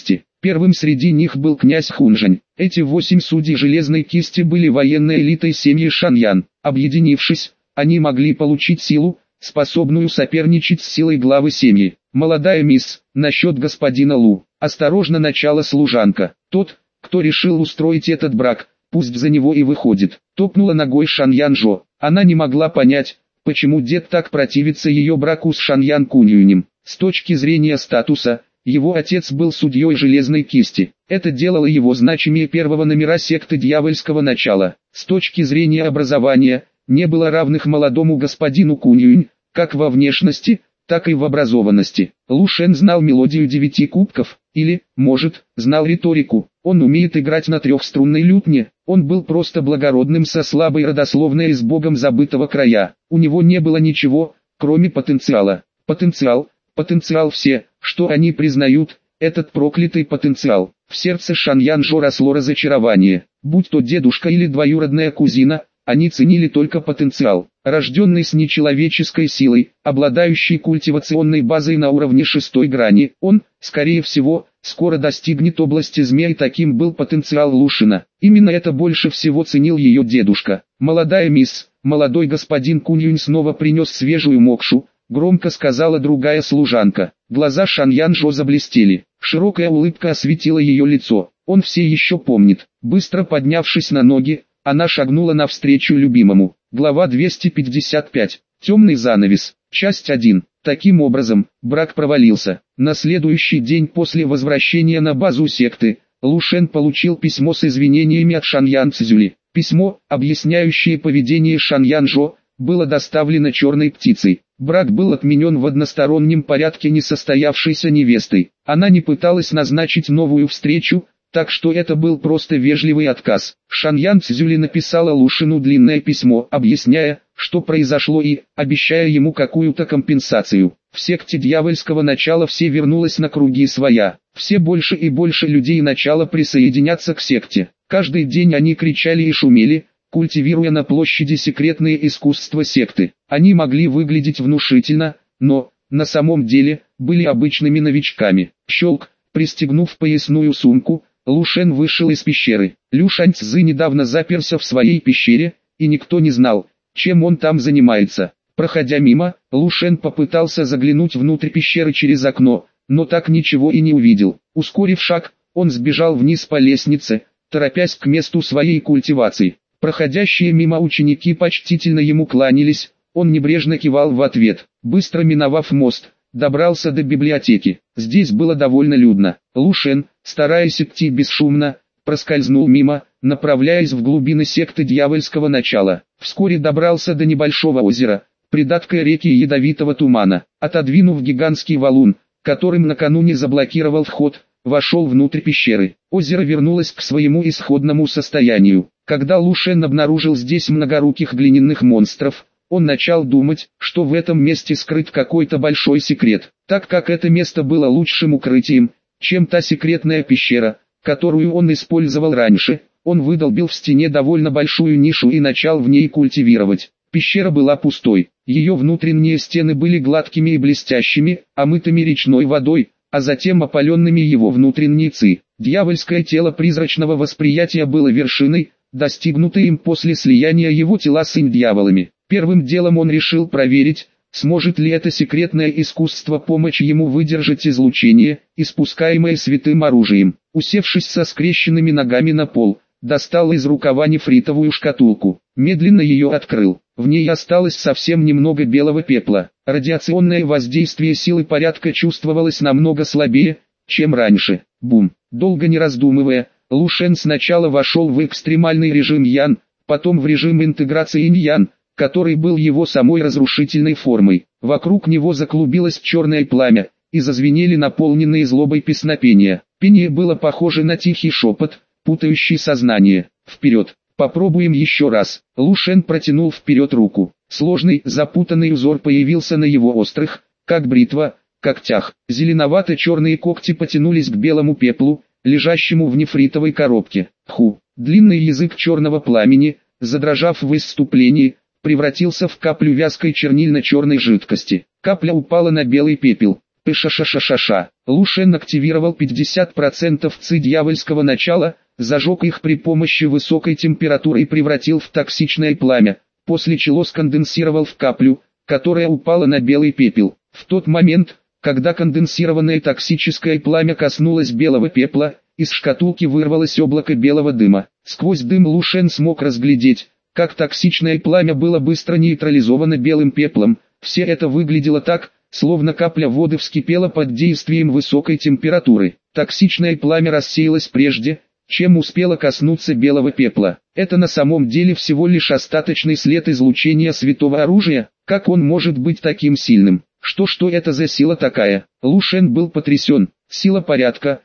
Первым среди них был князь Хунжань. Эти 8 судей железной кисти были военной элитой семьи Шаньян. Объединившись, они могли получить силу, способную соперничать с силой главы семьи. «Молодая мисс, насчет господина Лу. Осторожно, начала служанка. Тот, кто решил устроить этот брак, пусть за него и выходит», топнула ногой Шаньян Жо. Она не могла понять, почему дед так противится ее браку с Шаньян Куньюнем. С точки зрения статуса, его отец был судьей железной кисти. Это делало его значимее первого номера секты дьявольского начала. С точки зрения образования, не было равных молодому господину Куньюнь, как во внешности, так и в образованности. Лу Шен знал мелодию 9 кубков, или, может, знал риторику. Он умеет играть на трехструнной лютне. Он был просто благородным со слабой родословной из богом забытого края. У него не было ничего, кроме потенциала. Потенциал все, что они признают, этот проклятый потенциал. В сердце Шаньян Жо росло разочарование. Будь то дедушка или двоюродная кузина, они ценили только потенциал. Рожденный с нечеловеческой силой, обладающий культивационной базой на уровне 6-й грани, он, скорее всего, скоро достигнет области змей. Таким был потенциал Лушина. Именно это больше всего ценил ее дедушка. «Молодая мисс, молодой господин Куньюнь снова принес свежую мокшу», громко сказала другая служанка. Глаза Шаньян Жо заблестели. Широкая улыбка осветила ее лицо. Он все еще помнит. Быстро поднявшись на ноги, она шагнула навстречу любимому. Глава 255. Темный занавес. Часть 1. Таким образом, брак провалился. На следующий день после возвращения на базу секты, Лу Шен получил письмо с извинениями от Шаньян Цзюли. Письмо, объясняющее поведение Шаньян Жо, было доставлено черной птицей. Брак был отменен в одностороннем порядке несостоявшейся невестой. Она не пыталась назначить новую встречу, так что это был просто вежливый отказ. Шаньян Цзюли написала Лушину длинное письмо, объясняя, что произошло, и обещая ему какую-то компенсацию. В секте дьявольского начала все вернулось на круги своя. Все больше и больше людей начало присоединяться к секте. Каждый день они кричали и шумели, культивируя на площади секретные искусства секты. Они могли выглядеть внушительно, но, на самом деле, были обычными новичками. Щелк, пристегнув поясную сумку, Лу Шен вышел из пещеры. Лю Шаньцзы недавно заперся в своей пещере, и никто не знал, чем он там занимается. Проходя мимо, Лу Шен попытался заглянуть внутрь пещеры через окно, но так ничего и не увидел. Ускорив шаг, он сбежал вниз по лестнице, торопясь к месту своей культивации. Проходящие мимо ученики почтительно ему кланялись, он небрежно кивал в ответ. Быстро миновав мост, добрался до библиотеки. Здесь было довольно людно. Лу Шен, стараясь идти бесшумно, проскользнул мимо, направляясь в глубины секты дьявольского начала. Вскоре добрался до небольшого озера, придаткой реки ядовитого тумана. Отодвинув гигантский валун, которым накануне заблокировал вход, вошел внутрь пещеры. Озеро вернулось к своему исходному состоянию. Когда Лу Шен обнаружил здесь многоруких глиняных монстров, он начал думать, что в этом месте скрыт какой-то большой секрет. Так как это место было лучшим укрытием, чем та секретная пещера, которую он использовал раньше, он выдолбил в стене довольно большую нишу и начал в ней культивировать. Пещера была пустой, ее внутренние стены были гладкими и блестящими, омытыми речной водой, а затем опаленными его внутренние ци. Дьявольское тело призрачного восприятия было вершиной, достигнутой им после слияния его тела с инь-дьяволами. Первым делом он решил проверить, сможет ли это секретное искусство помочь ему выдержать излучение, испускаемое святым оружием. Усевшись со скрещенными ногами на пол, достал из рукава нефритовую шкатулку, медленно ее открыл. В ней осталось совсем немного белого пепла. Радиационное воздействие силы порядка чувствовалось намного слабее, чем раньше. Бум! Долго не раздумывая, Лу Шен сначала вошел в экстремальный режим Ян, потом в режим интеграции Инь-Ян, который был его самой разрушительной формой. Вокруг него заклубилось черное пламя, и зазвенели наполненные злобой песнопения. Пение было похоже на тихий шепот, путающий сознание. Вперед! Попробуем еще раз. Лу Шен протянул вперед руку. Сложный, запутанный узор появился на его острых, как бритва, когтях. Зеленовато-черные когти потянулись к белому пеплу, лежащему в нефритовой коробке. Ху! Длинный язык черного пламени, задрожав в исступлении, превратился в каплю вязкой чернильно-черной жидкости. Капля упала на белый пепел. Пшшшш. Лу Шен активировал 50% ци дьявольского начала, зажег их при помощи высокой температуры и превратил в токсичное пламя, после чего сконденсировал в каплю, которая упала на белый пепел. В тот момент, когда конденсированное токсическое пламя коснулось белого пепла, из шкатулки вырвалось облако белого дыма. Сквозь дым Лу Шен смог разглядеть, как токсичное пламя было быстро нейтрализовано белым пеплом. Все это выглядело так, словно капля воды вскипела под действием высокой температуры. Токсичное пламя рассеялось прежде, чем успело коснуться белого пепла. Это на самом деле всего лишь остаточный след излучения святого оружия. Как он может быть таким сильным? Что это за сила такая? Лу Шен был потрясен. Сила порядка,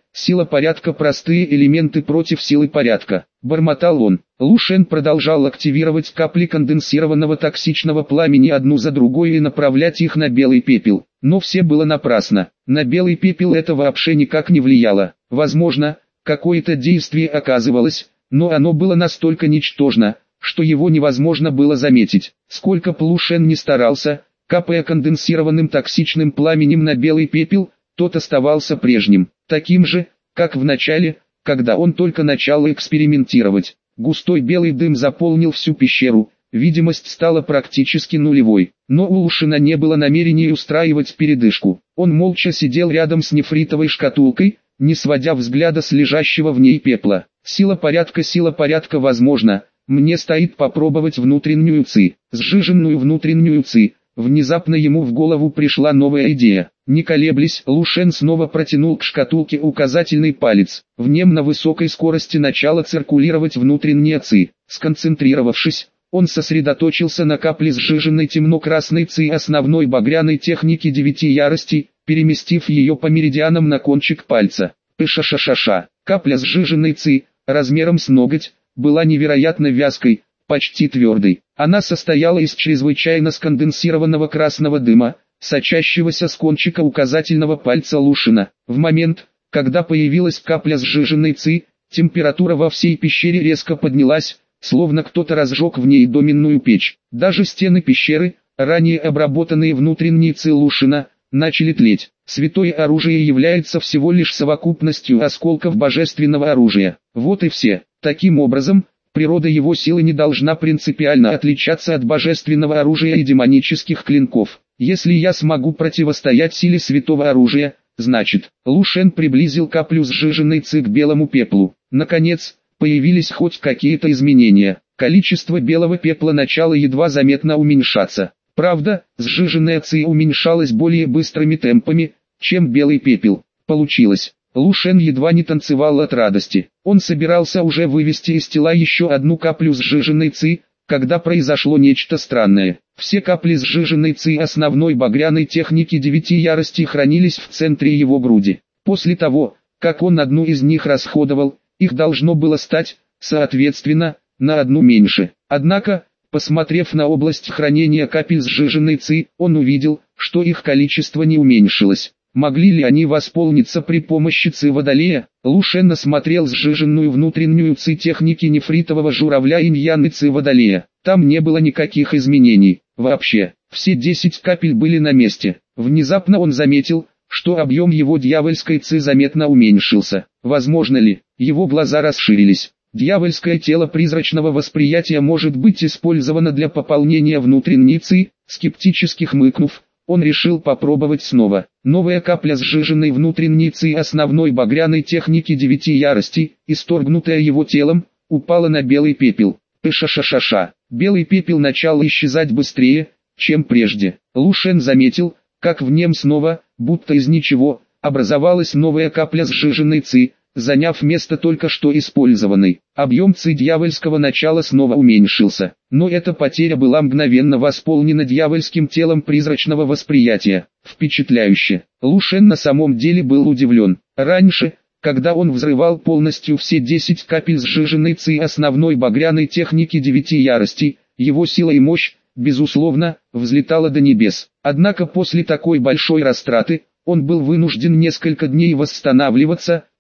простые элементы против силы порядка. Бормотал он. Лу Шен продолжал активировать капли конденсированного токсичного пламени одну за другой и направлять их на белый пепел. Но все было напрасно. На белый пепел это вообще никак не влияло. Возможно, какое-то действие оказывалось, но оно было настолько ничтожно, что его невозможно было заметить. Сколько б Лу Шен ни старался, капая конденсированным токсичным пламенем на белый пепел, тот оставался прежним, таким же, как в начале, когда он только начал экспериментировать. Густой белый дым заполнил всю пещеру, видимость стала практически нулевой. Но у Лу Шена не было намерения устраивать передышку. Он молча сидел рядом с нефритовой шкатулкой, не сводя взгляда с лежащего в ней пепла. Сила порядка, возможно, мне стоит попробовать внутреннюю ци, сжиженную внутреннюю ци. Внезапно ему в голову пришла новая идея. Не колеблясь, Лу Шен снова протянул к шкатулке указательный палец. В нем на высокой скорости начало циркулировать внутренняя ци. Сконцентрировавшись, он сосредоточился на капле сжиженной темно-красной ци основной багряной техники 9 яростей, переместив ее по меридианам на кончик пальца. Пшшш. Капля сжиженной ци, размером с ноготь, была невероятно вязкой, почти твердой. Она состояла из чрезвычайно сконденсированного красного дыма, сочащегося с кончика указательного пальца Лу Шена. В момент, когда появилась капля сжиженной ци, температура во всей пещере резко поднялась, словно кто-то разжег в ней доменную печь. Даже стены пещеры, ранее обработанные внутренней ци Лу Шена, начали тлеть. Святое оружие является всего лишь совокупностью осколков божественного оружия. Вот и все. Таким образом, природа его силы не должна принципиально отличаться от божественного оружия и демонических клинков. Если я смогу противостоять силе святого оружия, значит, Лу Шен приблизил каплю сжиженной ци к белому пеплу. Наконец, появились хоть какие-то изменения. Количество белого пепла начало едва заметно уменьшаться. Правда, сжиженная ци уменьшалась более быстрыми темпами, чем белый пепел. Получилось. Лу Шен едва не танцевал от радости. Он собирался уже вывести из тела еще одну каплю сжиженной ци, когда произошло нечто странное. Все капли сжиженной ци основной багряной техники 9 яростей хранились в центре его груди. После того, как он одну из них расходовал, их должно было стать, соответственно, на одну меньше. Однако, посмотрев на область хранения капель сжиженной ци, он увидел, что их количество не уменьшилось. Могли ли они восполниться при помощи ци Водолея? Лу Шен осмотрел сжиженную внутреннюю ци техники нефритового журавля инь-ян и ци Водолея. Там не было никаких изменений. Вообще, все 10 капель были на месте. Внезапно он заметил, что объем его дьявольской ци заметно уменьшился. Возможно ли? Его глаза расширились. Дьявольское тело призрачного восприятия может быть использовано для пополнения внутренней ци. Скептически хмыкнув, он решил попробовать снова. Новая капля сжиженной внутренней ци основной багряной техники 9 яростей, исторгнутая его телом, упала на белый пепел. Пшшш. Белый пепел начал исчезать быстрее, чем прежде. Лу Шен заметил, как в нем снова, будто из ничего, образовалась новая капля сжиженной ци, заняв место только что использованной. Объем ци дьявольского начала снова уменьшился, но эта потеря была мгновенно восполнена дьявольским телом призрачного восприятия. Впечатляюще. Лу Шен на самом деле был удивлен. Раньше, когда он взрывал полностью все 10 капель сжиженной ци основной багряной техники 9 яростей, его сила и мощь, безусловно, взлетала до небес. Однако после такой большой растраты, он был вынужден несколько дней восстанавливаться,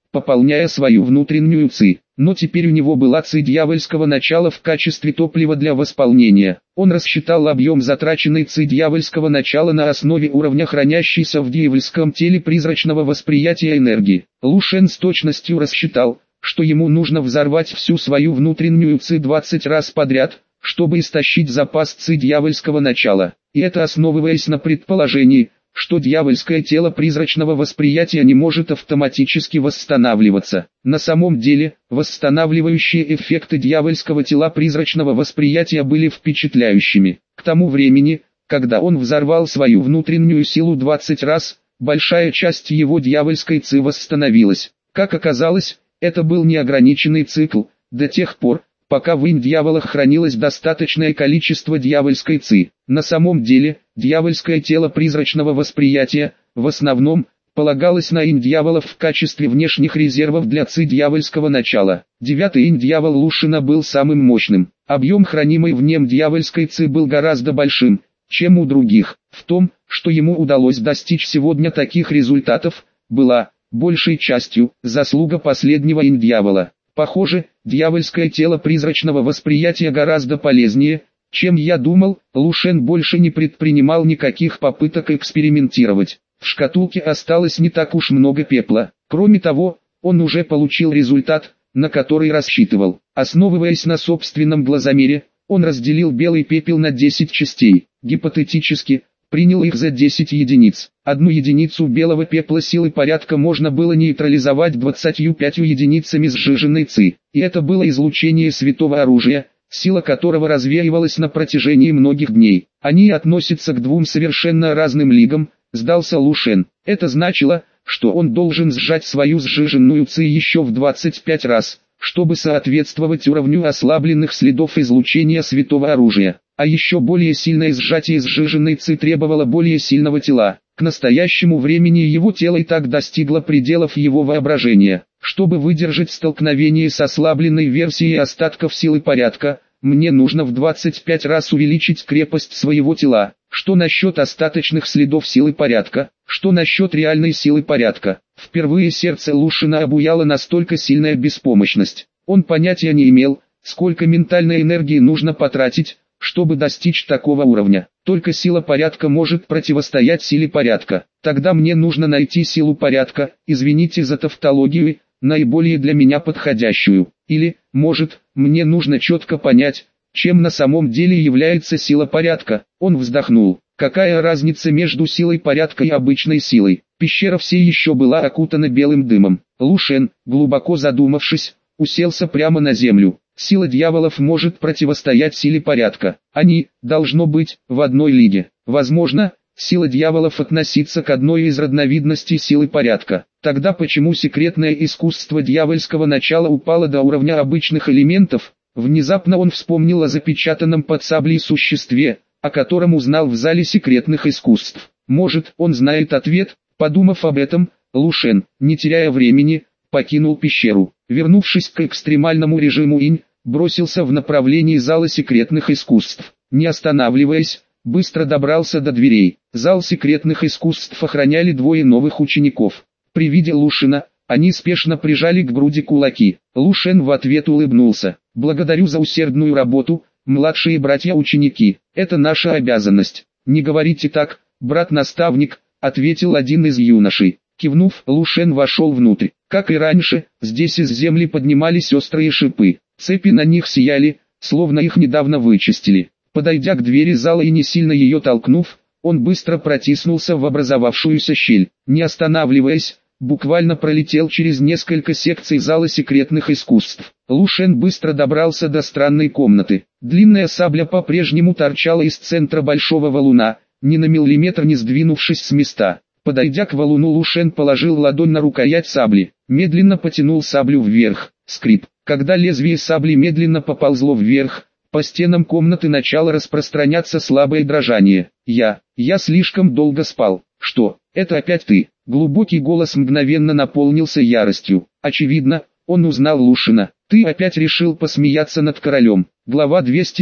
пополняя свою внутреннюю ци. Но теперь у него была ци дьявольского начала в качестве топлива для восполнения. Он рассчитал объем затраченной ци дьявольского начала на основе уровня хранящейся в дьявольском теле призрачного восприятия энергии. Лу Шен с точностью рассчитал, что ему нужно взорвать всю свою внутреннюю ци 20 раз подряд, чтобы истощить запас ци дьявольского начала. И это основываясь на предположении, что дьявольское тело призрачного восприятия не может автоматически восстанавливаться. На самом деле, восстанавливающие эффекты дьявольского тела призрачного восприятия были впечатляющими. К тому времени, когда он взорвал свою внутреннюю силу 20 раз, большая часть его дьявольской ци восстановилась. Как оказалось, это был неограниченный цикл, до тех пор, пока в инь-дьяволах хранилось достаточное количество дьявольской ци. На самом деле, дьявольское тело призрачного восприятия, в основном, полагалось на инь-дьяволов в качестве внешних резервов для ци дьявольского начала. Девятый инь-дьявол Лу Шена был самым мощным. Объем хранимой в нем дьявольской ци был гораздо большим, чем у других. В том, что ему удалось достичь сегодня таких результатов, была, большей частью, заслуга последнего инь-дьявола. Похоже, дьявольское тело призрачного восприятия гораздо полезнее, чем я думал. Лу Шен больше не предпринимал никаких попыток экспериментировать. В шкатулке осталось не так уж много пепла. Кроме того, он уже получил результат, на который рассчитывал. Основываясь на собственном глазомере, он разделил белый пепел на 10 частей. Гипотетически, принял их за 10 единиц. Одну единицу белого пепла силы порядка можно было нейтрализовать 25 единицами сжиженной ци. И это было излучение святого оружия, сила которого развеивалась на протяжении многих дней. Они относятся к двум совершенно разным лигам, сдался Лу Шен. Это значило, что он должен сжать свою сжиженную ци еще в 25 раз, чтобы соответствовать уровню ослабленных следов излучения святого оружия. А еще более сильное сжатие сжиженной ци требовало более сильного тела. К настоящему времени его тело и так достигло пределов его воображения. Чтобы выдержать столкновение с ослабленной версией остатков силы порядка, мне нужно в 25 раз увеличить крепость своего тела. Что насчет остаточных следов силы порядка? Что насчет реальной силы порядка? Впервые сердце Лу Шена обуяла настолько сильная беспомощность. Он понятия не имел, сколько ментальной энергии нужно потратить, чтобы достичь такого уровня. Только сила порядка может противостоять силе порядка. Тогда мне нужно найти силу порядка, извините за тавтологию, наиболее для меня подходящую. Или, может, мне нужно четко понять, чем на самом деле является сила порядка. Он вздохнул. Какая разница между силой порядка и обычной силой? Пещера все еще была окутана белым дымом. Лу Шен, глубоко задумавшись, уселся прямо на землю. Сила дьяволов может противостоять силе порядка. Они, должно быть, в одной лиге. Возможно, сила дьяволов относится к одной из разновидностей силы порядка. Тогда почему секретное искусство дьявольского начала упало до уровня обычных элементов? Внезапно он вспомнил о запечатанном под саблей существе, о котором узнал в зале секретных искусств. Может, он знает ответ? Подумав об этом, Лу Шен, не теряя времени, покинул пещеру. Вернувшись к экстремальному режиму инь, бросился в направлении зала секретных искусств. Не останавливаясь, быстро добрался до дверей. Зал секретных искусств охраняли двое новых учеников. При виде Лу Шена, они спешно прижали к груди кулаки. Лу Шен в ответ улыбнулся. «Благодарю за усердную работу, младшие братья-ученики. Это наша обязанность». «Не говорите так, брат-наставник», — ответил один из юношей. Кивнув, Лу Шен вошел внутрь. Как и раньше, здесь из земли поднимались острые шипы. Цепи на них сияли, словно их недавно вычистили. Подойдя к двери зала и не сильно ее толкнув, он быстро протиснулся в образовавшуюся щель. Не останавливаясь, буквально пролетел через несколько секций зала секретных искусств. Лу Шен быстро добрался до странной комнаты. Длинная сабля по-прежнему торчала из центра большого валуна, ни на миллиметр не сдвинувшись с места. Подойдя к валуну, Лу Шен положил ладонь на рукоять сабли, медленно потянул саблю вверх. Скрип. Когда лезвие сабли медленно поползло вверх, по стенам комнаты начало распространяться слабое дрожание. Я слишком долго спал. Что, это опять ты? Глубокий голос мгновенно наполнился яростью. Очевидно, он узнал Лу Шена. Ты опять решил посмеяться над королем. Глава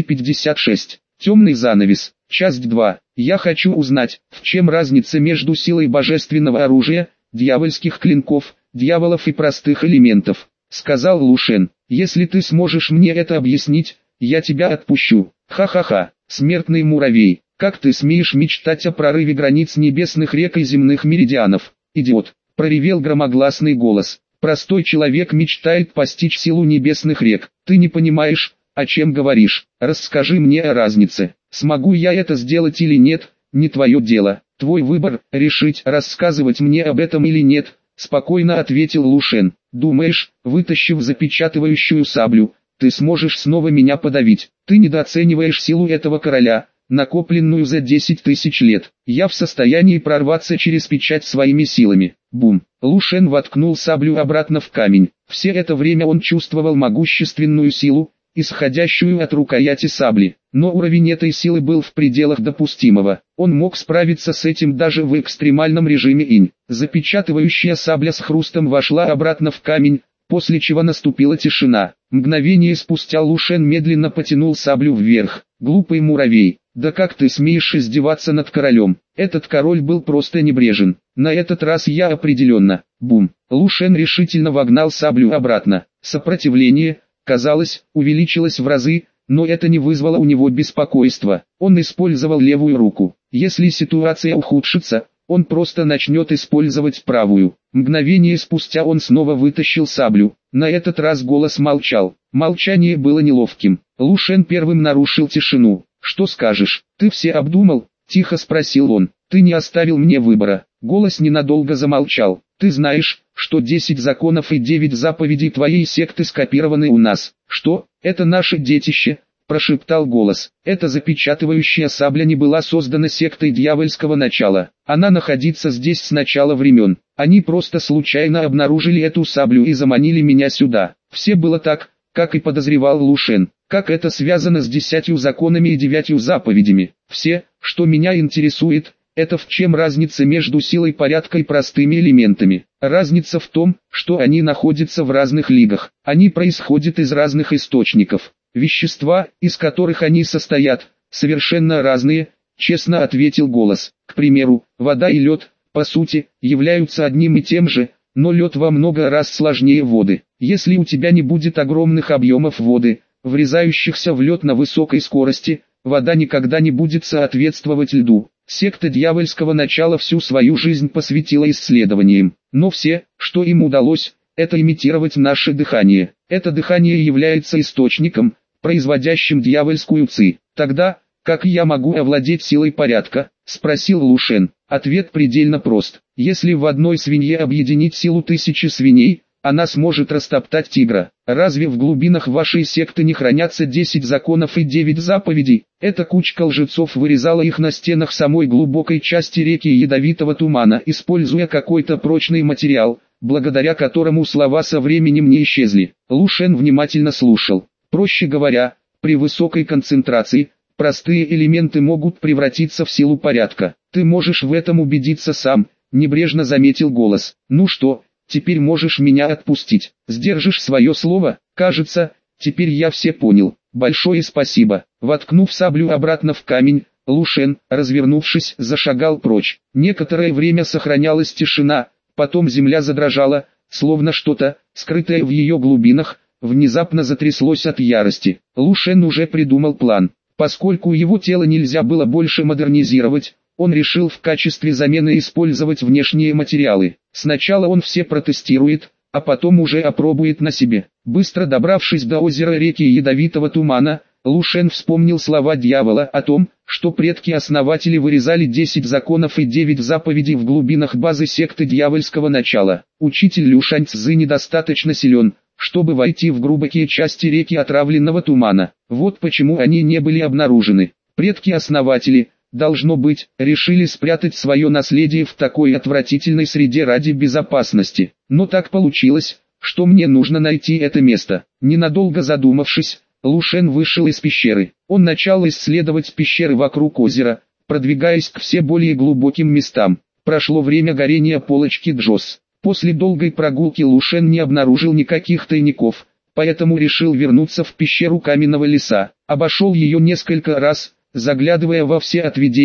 256. Темный занавес. Часть 2. Я хочу узнать, в чем разница между силой божественного оружия, дьявольских клинков, дьяволов и простых элементов, сказал Лушен. Если ты сможешь мне это объяснить, я тебя отпущу. Ха-ха-ха, смертный муравей, как ты смеешь мечтать о прорыве границ небесных рек и земных меридианов, идиот, проревел громогласный голос. Простой человек мечтает постичь силу небесных рек. Ты не понимаешь, о чем говоришь. Расскажи мне о разнице. Смогу я это сделать или нет, не твое дело. Твой выбор, решить, рассказывать мне об этом или нет, спокойно ответил Лушен. Думаешь, вытащив запечатывающую саблю, ты сможешь снова меня подавить? Ты недооцениваешь силу этого короля, накопленную за 10 тысяч лет. Я в состоянии прорваться через печать своими силами. Бум! Лушен воткнул саблю обратно в камень. Все это время он чувствовал могущественную силу, исходящую от рукояти сабли. Но уровень этой силы был в пределах допустимого. Он мог справиться с этим даже в экстремальном режиме инь. Запечатывающая сабля с хрустом вошла обратно в камень, после чего наступила тишина. Мгновение спустя Лушен медленно потянул саблю вверх. Глупый муравей, да как ты смеешь издеваться над королем? Этот король был просто небрежен. На этот раз я определенно. Бум. Лушен решительно вогнал саблю обратно. Сопротивление, казалось, увеличилось в разы, но это не вызвало у него беспокойства. Он использовал левую руку. Если ситуация ухудшится, он просто начнет использовать правую. Мгновение спустя он снова вытащил саблю. На этот раз голос молчал. Молчание было неловким. Лушен первым нарушил тишину. «Что скажешь? Ты все обдумал?» – тихо спросил он. «Ты не оставил мне выбора». Голос ненадолго замолчал. «Ты знаешь, что 10 законов и 9 заповедей твоей секты скопированы у нас?» «Что? Это наше детище?» – прошептал голос. «Эта запечатывающая сабля не была создана сектой дьявольского начала. Она находится здесь с начала времен. Они просто случайно обнаружили эту саблю и заманили меня сюда. Все было так, как и подозревал Лушен. Как это связано с 10 законами и 9 заповедями? Все, что меня интересует, это в чем разница между силой порядка и простыми элементами. Разница в том, что они находятся в разных лигах. Они происходят из разных источников. Вещества, из которых они состоят, совершенно разные, честно ответил голос. К примеру, вода и лед, по сути, являются одним и тем же, но лед во много раз сложнее воды. Если у тебя не будет огромных объемов воды, врезающихся в лед на высокой скорости, вода никогда не будет соответствовать льду. Секта дьявольского начала всю свою жизнь посвятила исследованиям, но все, что им удалось, это имитировать наше дыхание. Это дыхание является источником, производящим дьявольскую ци. Тогда, как я могу овладеть силой порядка? Спросил Лушен. Ответ предельно прост. Если в одной свинье объединить силу 1000 свиней, она сможет растоптать тигра. Разве в глубинах вашей секты не хранятся 10 законов и 9 заповедей? Эта кучка лжецов вырезала их на стенах самой глубокой части реки ядовитого тумана, используя какой-то прочный материал, благодаря которому слова со временем не исчезли. Лушен внимательно слушал. Проще говоря, при высокой концентрации, простые элементы могут превратиться в силу порядка. Ты можешь в этом убедиться сам, небрежно заметил голос. Ну что, теперь можешь меня отпустить. Сдержишь свое слово? Кажется, теперь я все понял. Большое спасибо. Воткнув саблю обратно в камень, Лушен, развернувшись, зашагал прочь. Некоторое время сохранялась тишина, потом земля задрожала, словно что-то, скрытое в ее глубинах, внезапно затряслось от ярости. Лушен уже придумал план. Поскольку его тело нельзя было больше модернизировать, он решил в качестве замены использовать внешние материалы. Сначала он все протестирует, а потом уже опробует на себе. Быстро добравшись до озера реки ядовитого тумана, Лушен вспомнил слова дьявола о том, что предки-основатели вырезали 10 законов и 9 заповедей в глубинах базы секты дьявольского начала. Учитель Лю Шаньцзы недостаточно силен, чтобы войти в глубокие части реки отравленного тумана. Вот почему они не были обнаружены. Предки-основатели, должно быть, решили спрятать свое наследие в такой отвратительной среде ради безопасности. Но так получилось, что мне нужно найти это место. Ненадолго задумавшись, Лушен вышел из пещеры. Он начал исследовать пещеры вокруг озера, продвигаясь к все более глубоким местам. Прошло время горения полочки Джос. После долгой прогулки Лушен не обнаружил никаких тайников, поэтому решил вернуться в пещеру каменного леса. Обошел ее несколько раз, заглядывая во все ответвления,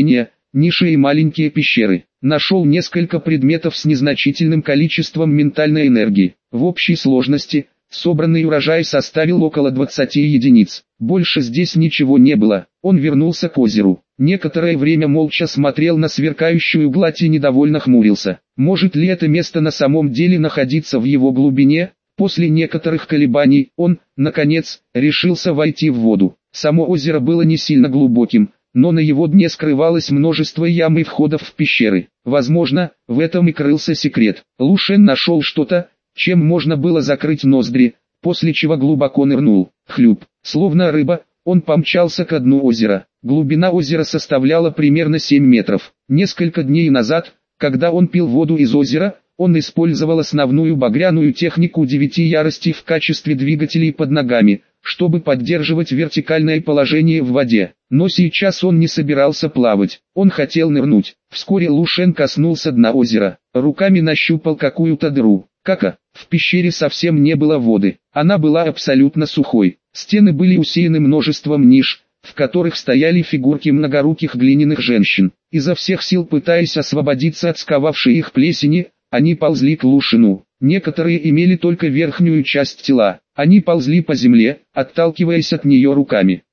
ниши и маленькие пещеры. Нашел несколько предметов с незначительным количеством ментальной энергии. В общей сложности, собранный урожай составил около 20 единиц. Больше здесь ничего не было. Он вернулся к озеру. Некоторое время молча смотрел на сверкающую гладь и недовольно хмурился. Может ли это место на самом деле находиться в его глубине? После некоторых колебаний, он, наконец, решился войти в воду. Само озеро было не сильно глубоким, но на его дне скрывалось множество ям и входов в пещеры. Возможно, в этом и крылся секрет. Лу Шен нашел что-то, чем можно было закрыть ноздри, после чего глубоко нырнул. Хлюп, словно рыба, он помчался ко дну озера. Глубина озера составляла примерно 7 метров. Несколько дней назад, когда он пил воду из озера, он использовал основную багряную технику 9 яростей в качестве двигателей под ногами, чтобы поддерживать вертикальное положение в воде. Но сейчас он не собирался плавать, он хотел нырнуть. Вскоре Лу Шен коснулся дна озера, руками нащупал какую-то дыру. В пещере совсем не было воды, она была абсолютно сухой. Стены были усеяны множеством ниш, в которых стояли фигурки многоруких глиняных женщин. Изо всех сил пытаясь освободиться от сковавшей их плесени, они ползли к Лу Шену. Некоторые имели только верхнюю часть тела. Они ползли по земле, отталкиваясь от нее руками.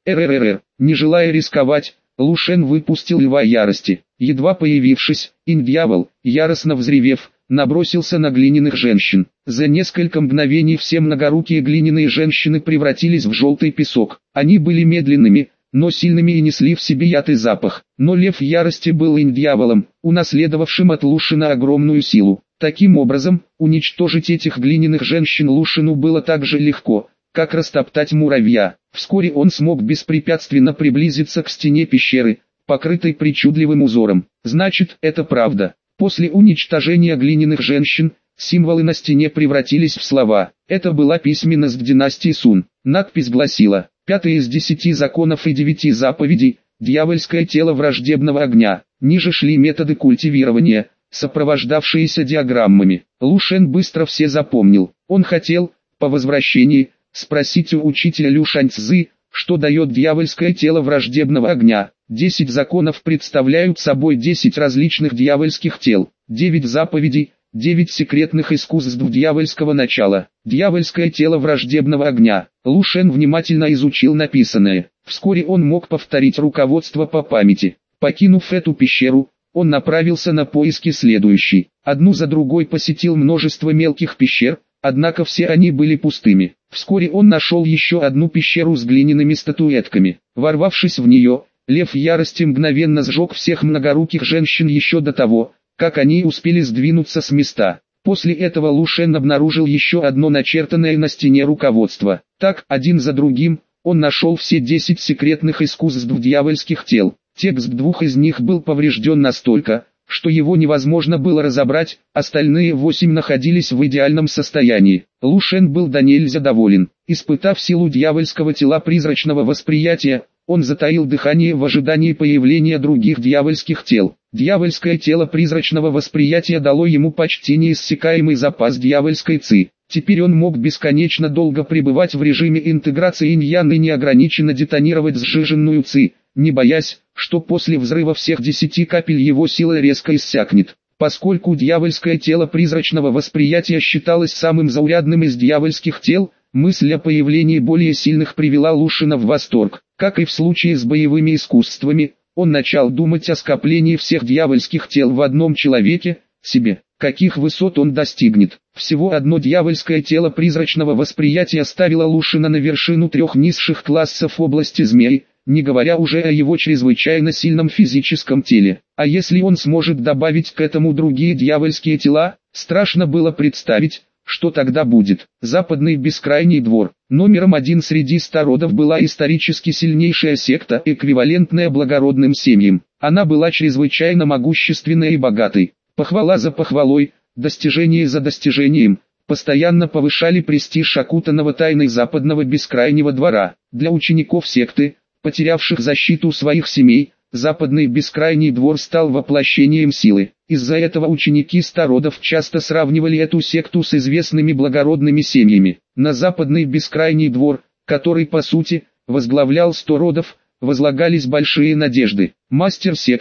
Не желая рисковать, Лу Шен выпустил льва ярости. Едва появившись, инь-дьявол, яростно взревев, набросился на глиняных женщин. За несколько мгновений все многорукие глиняные женщины превратились в желтый песок. Они были медленными, но сильными и несли в себе яд и запах. Но лев ярости был инь-дьяволом, унаследовавшим от Лу Шена огромную силу. Таким образом, уничтожить этих глиняных женщин Лу Шену было так же легко, как растоптать муравья. Вскоре он смог беспрепятственно приблизиться к стене пещеры, покрытой причудливым узором. Значит, это правда. После уничтожения глиняных женщин, символы на стене превратились в слова. Это была письменность династии Сун. Надпись гласила: 5 из 10 законов и 9 заповедей, дьявольское тело враждебного огня. Ниже шли методы культивирования, сопровождавшиеся диаграммами. Лу Шен быстро все запомнил. Он хотел, по возвращении, спросить у учителя Лю Шаньцзы, что дает дьявольское тело враждебного огня. 10 законов представляют собой 10 различных дьявольских тел, 9 заповедей, 9 секретных искусств дьявольского начала. Дьявольское тело враждебного огня. Лу Шен внимательно изучил написанное. Вскоре он мог повторить руководство по памяти. Покинув эту пещеру, он направился на поиски следующей. Одну за другой посетил множество мелких пещер, однако все они были пустыми. Вскоре он нашел еще одну пещеру с глиняными статуэтками. Ворвавшись в нее, лев ярости мгновенно сжег всех многоруких женщин еще до того, как они успели сдвинуться с места. После этого Лу Шен обнаружил еще одно начертанное на стене руководство. Так, один за другим, он нашел все 10 секретных искусств дьявольских тел. Текст 2 из них был поврежден настолько, что его невозможно было разобрать, остальные 8 находились в идеальном состоянии. Лу Шен был до нельзя доволен. Испытав силу дьявольского тела призрачного восприятия, он затаил дыхание в ожидании появления других дьявольских тел. Дьявольское тело призрачного восприятия дало ему почти неиссякаемый запас дьявольской ци. Теперь он мог бесконечно долго пребывать в режиме интеграции инь-ян и неограниченно детонировать сжиженную ци, не боясь, что после взрыва всех 10 капель его сила резко иссякнет. Поскольку дьявольское тело призрачного восприятия считалось самым заурядным из дьявольских тел, мысль о появлении более сильных привела Лу Шена в восторг. Как и в случае с боевыми искусствами, он начал думать о скоплении всех дьявольских тел в одном человеке, себе. Каких высот он достигнет? Всего одно дьявольское тело призрачного восприятия ставило Лу Шена на вершину 3 низших классов области змей, не говоря уже о его чрезвычайно сильном физическом теле. А если он сможет добавить к этому другие дьявольские тела, страшно было представить, что тогда будет. Западный бескрайний двор. Номером 1 среди стародов была исторически сильнейшая секта, эквивалентная благородным семьям. Она была чрезвычайно могущественной и богатой. Похвала за похвалой, достижение за достижением, постоянно повышали престиж окутанного тайной западного бескрайнего двора. Для учеников секты, потерявших защиту своих семей, западный бескрайний двор стал воплощением силы. Из-за этого ученики стародов часто сравнивали эту секту с известными благородными семьями. На западный бескрайний двор, который по сути возглавлял 100 родов, возлагались большие надежды. Мастер секты,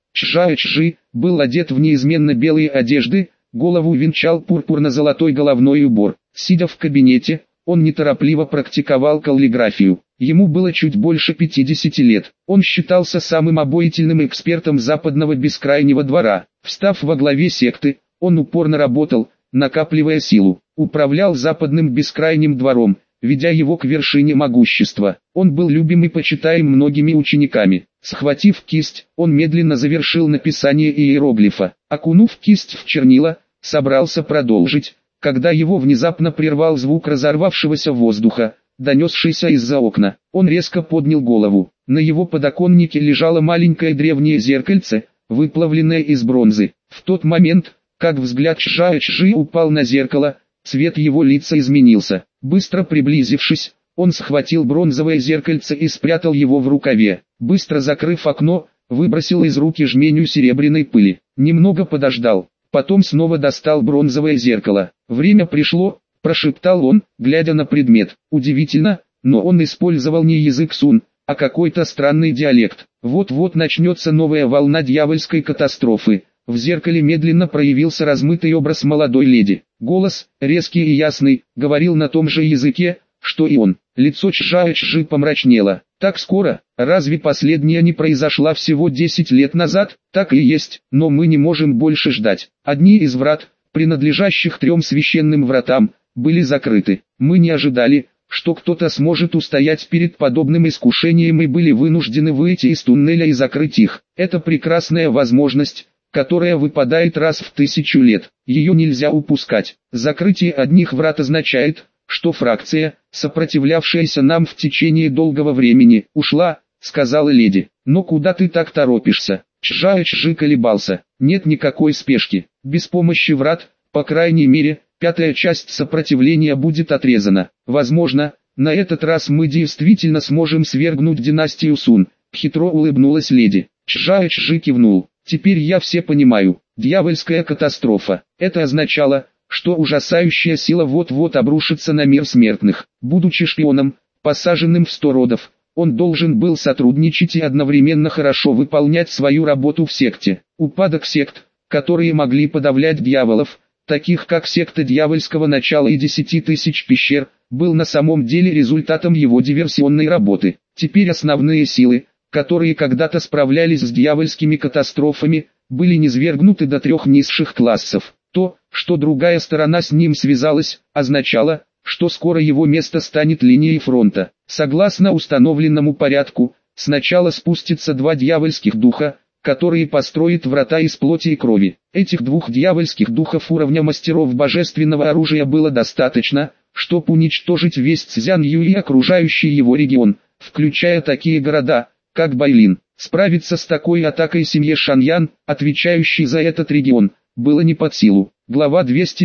Чжао-Чжи был одет в неизменно белые одежды, голову венчал пурпурно-золотой головной убор. Сидя в кабинете, он неторопливо практиковал каллиграфию. Ему было чуть больше 50 лет. Он считался самым обаятельным экспертом западного бескрайнего двора. Встав во главе секты, он упорно работал, накапливая силу. Управлял западным бескрайним двором, ведя его к вершине могущества. Он был любим и почитаем многими учениками. Схватив кисть, он медленно завершил написание иероглифа. Окунув кисть в чернила, собрался продолжить, когда его внезапно прервал звук разорвавшегося воздуха, донесшийся из-за окна. Он резко поднял голову. На его подоконнике лежало маленькое древнее зеркальце, выплавленное из бронзы. В тот момент, как взгляд Чжао-Чжи упал на зеркало, цвет его лица изменился. Быстро приблизившись, он схватил бронзовое зеркальце и спрятал его в рукаве. Быстро закрыв окно, выбросил из руки жменю серебряной пыли. Немного подождал, потом снова достал бронзовое зеркало. «Время пришло», — прошептал он, глядя на предмет. Удивительно, но он использовал не язык Сун, а какой-то странный диалект. Вот-вот начнется новая волна дьявольской катастрофы. В зеркале медленно проявился размытый образ молодой леди. Голос, резкий и ясный, говорил на том же языке, что и он. Лицо Чжао-Чжи помрачнело. «Так скоро? Разве последняя не произошла всего 10 лет назад?» «Так и есть, но мы не можем больше ждать. Одни из врат, принадлежащих 3 священным вратам, были закрыты. Мы не ожидали, что кто-то сможет устоять перед подобным искушением и были вынуждены выйти из туннеля и закрыть их. Это прекрасная возможность, которая выпадает раз в 1000 лет. Ее нельзя упускать. Закрытие одних врат означает, что фракция, сопротивлявшаяся нам в течение долгого времени, ушла», — сказала леди. «Но куда ты так торопишься?» Чжао-Чжи колебался. «Нет никакой спешки. Без помощи врат, по крайней мере, 5-я часть сопротивления будет отрезана. Возможно, на этот раз мы действительно сможем свергнуть династию Сун», — хитро улыбнулась леди. Чжао-Чжи кивнул. «Теперь я все понимаю. Дьявольская катастрофа. Это означало, что ужасающая сила вот-вот обрушится на мир смертных. Будучи шпионом, посаженным в 100 родов, он должен был сотрудничать и одновременно хорошо выполнять свою работу в секте. Упадок сект, которые могли подавлять дьяволов, таких как секта дьявольского начала и 10 тысяч пещер, был на самом деле результатом его диверсионной работы. Теперь основные силы, которые когда-то справлялись с дьявольскими катастрофами, были низвергнуты до 3 низших классов. То, что другая сторона с ним связалась, означало, что скоро его место станет линией фронта. Согласно установленному порядку, сначала спустятся 2 дьявольских духа, которые построят врата из плоти и крови. Этих 2 дьявольских духов уровня мастеров божественного оружия было достаточно, чтобы уничтожить весь Цзянью и окружающий его регион, включая такие города, как Байлин. Справиться с такой атакой семье Шаньян, отвечающей за этот регион, было не под силу. Глава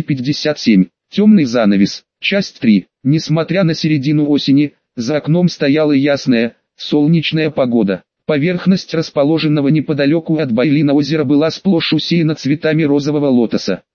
257. Темный занавес. Часть 3. Несмотря на середину осени, за окном стояла ясная, солнечная погода. Поверхность расположенного неподалеку от Байлина озера была сплошь усеяна цветами розового лотоса.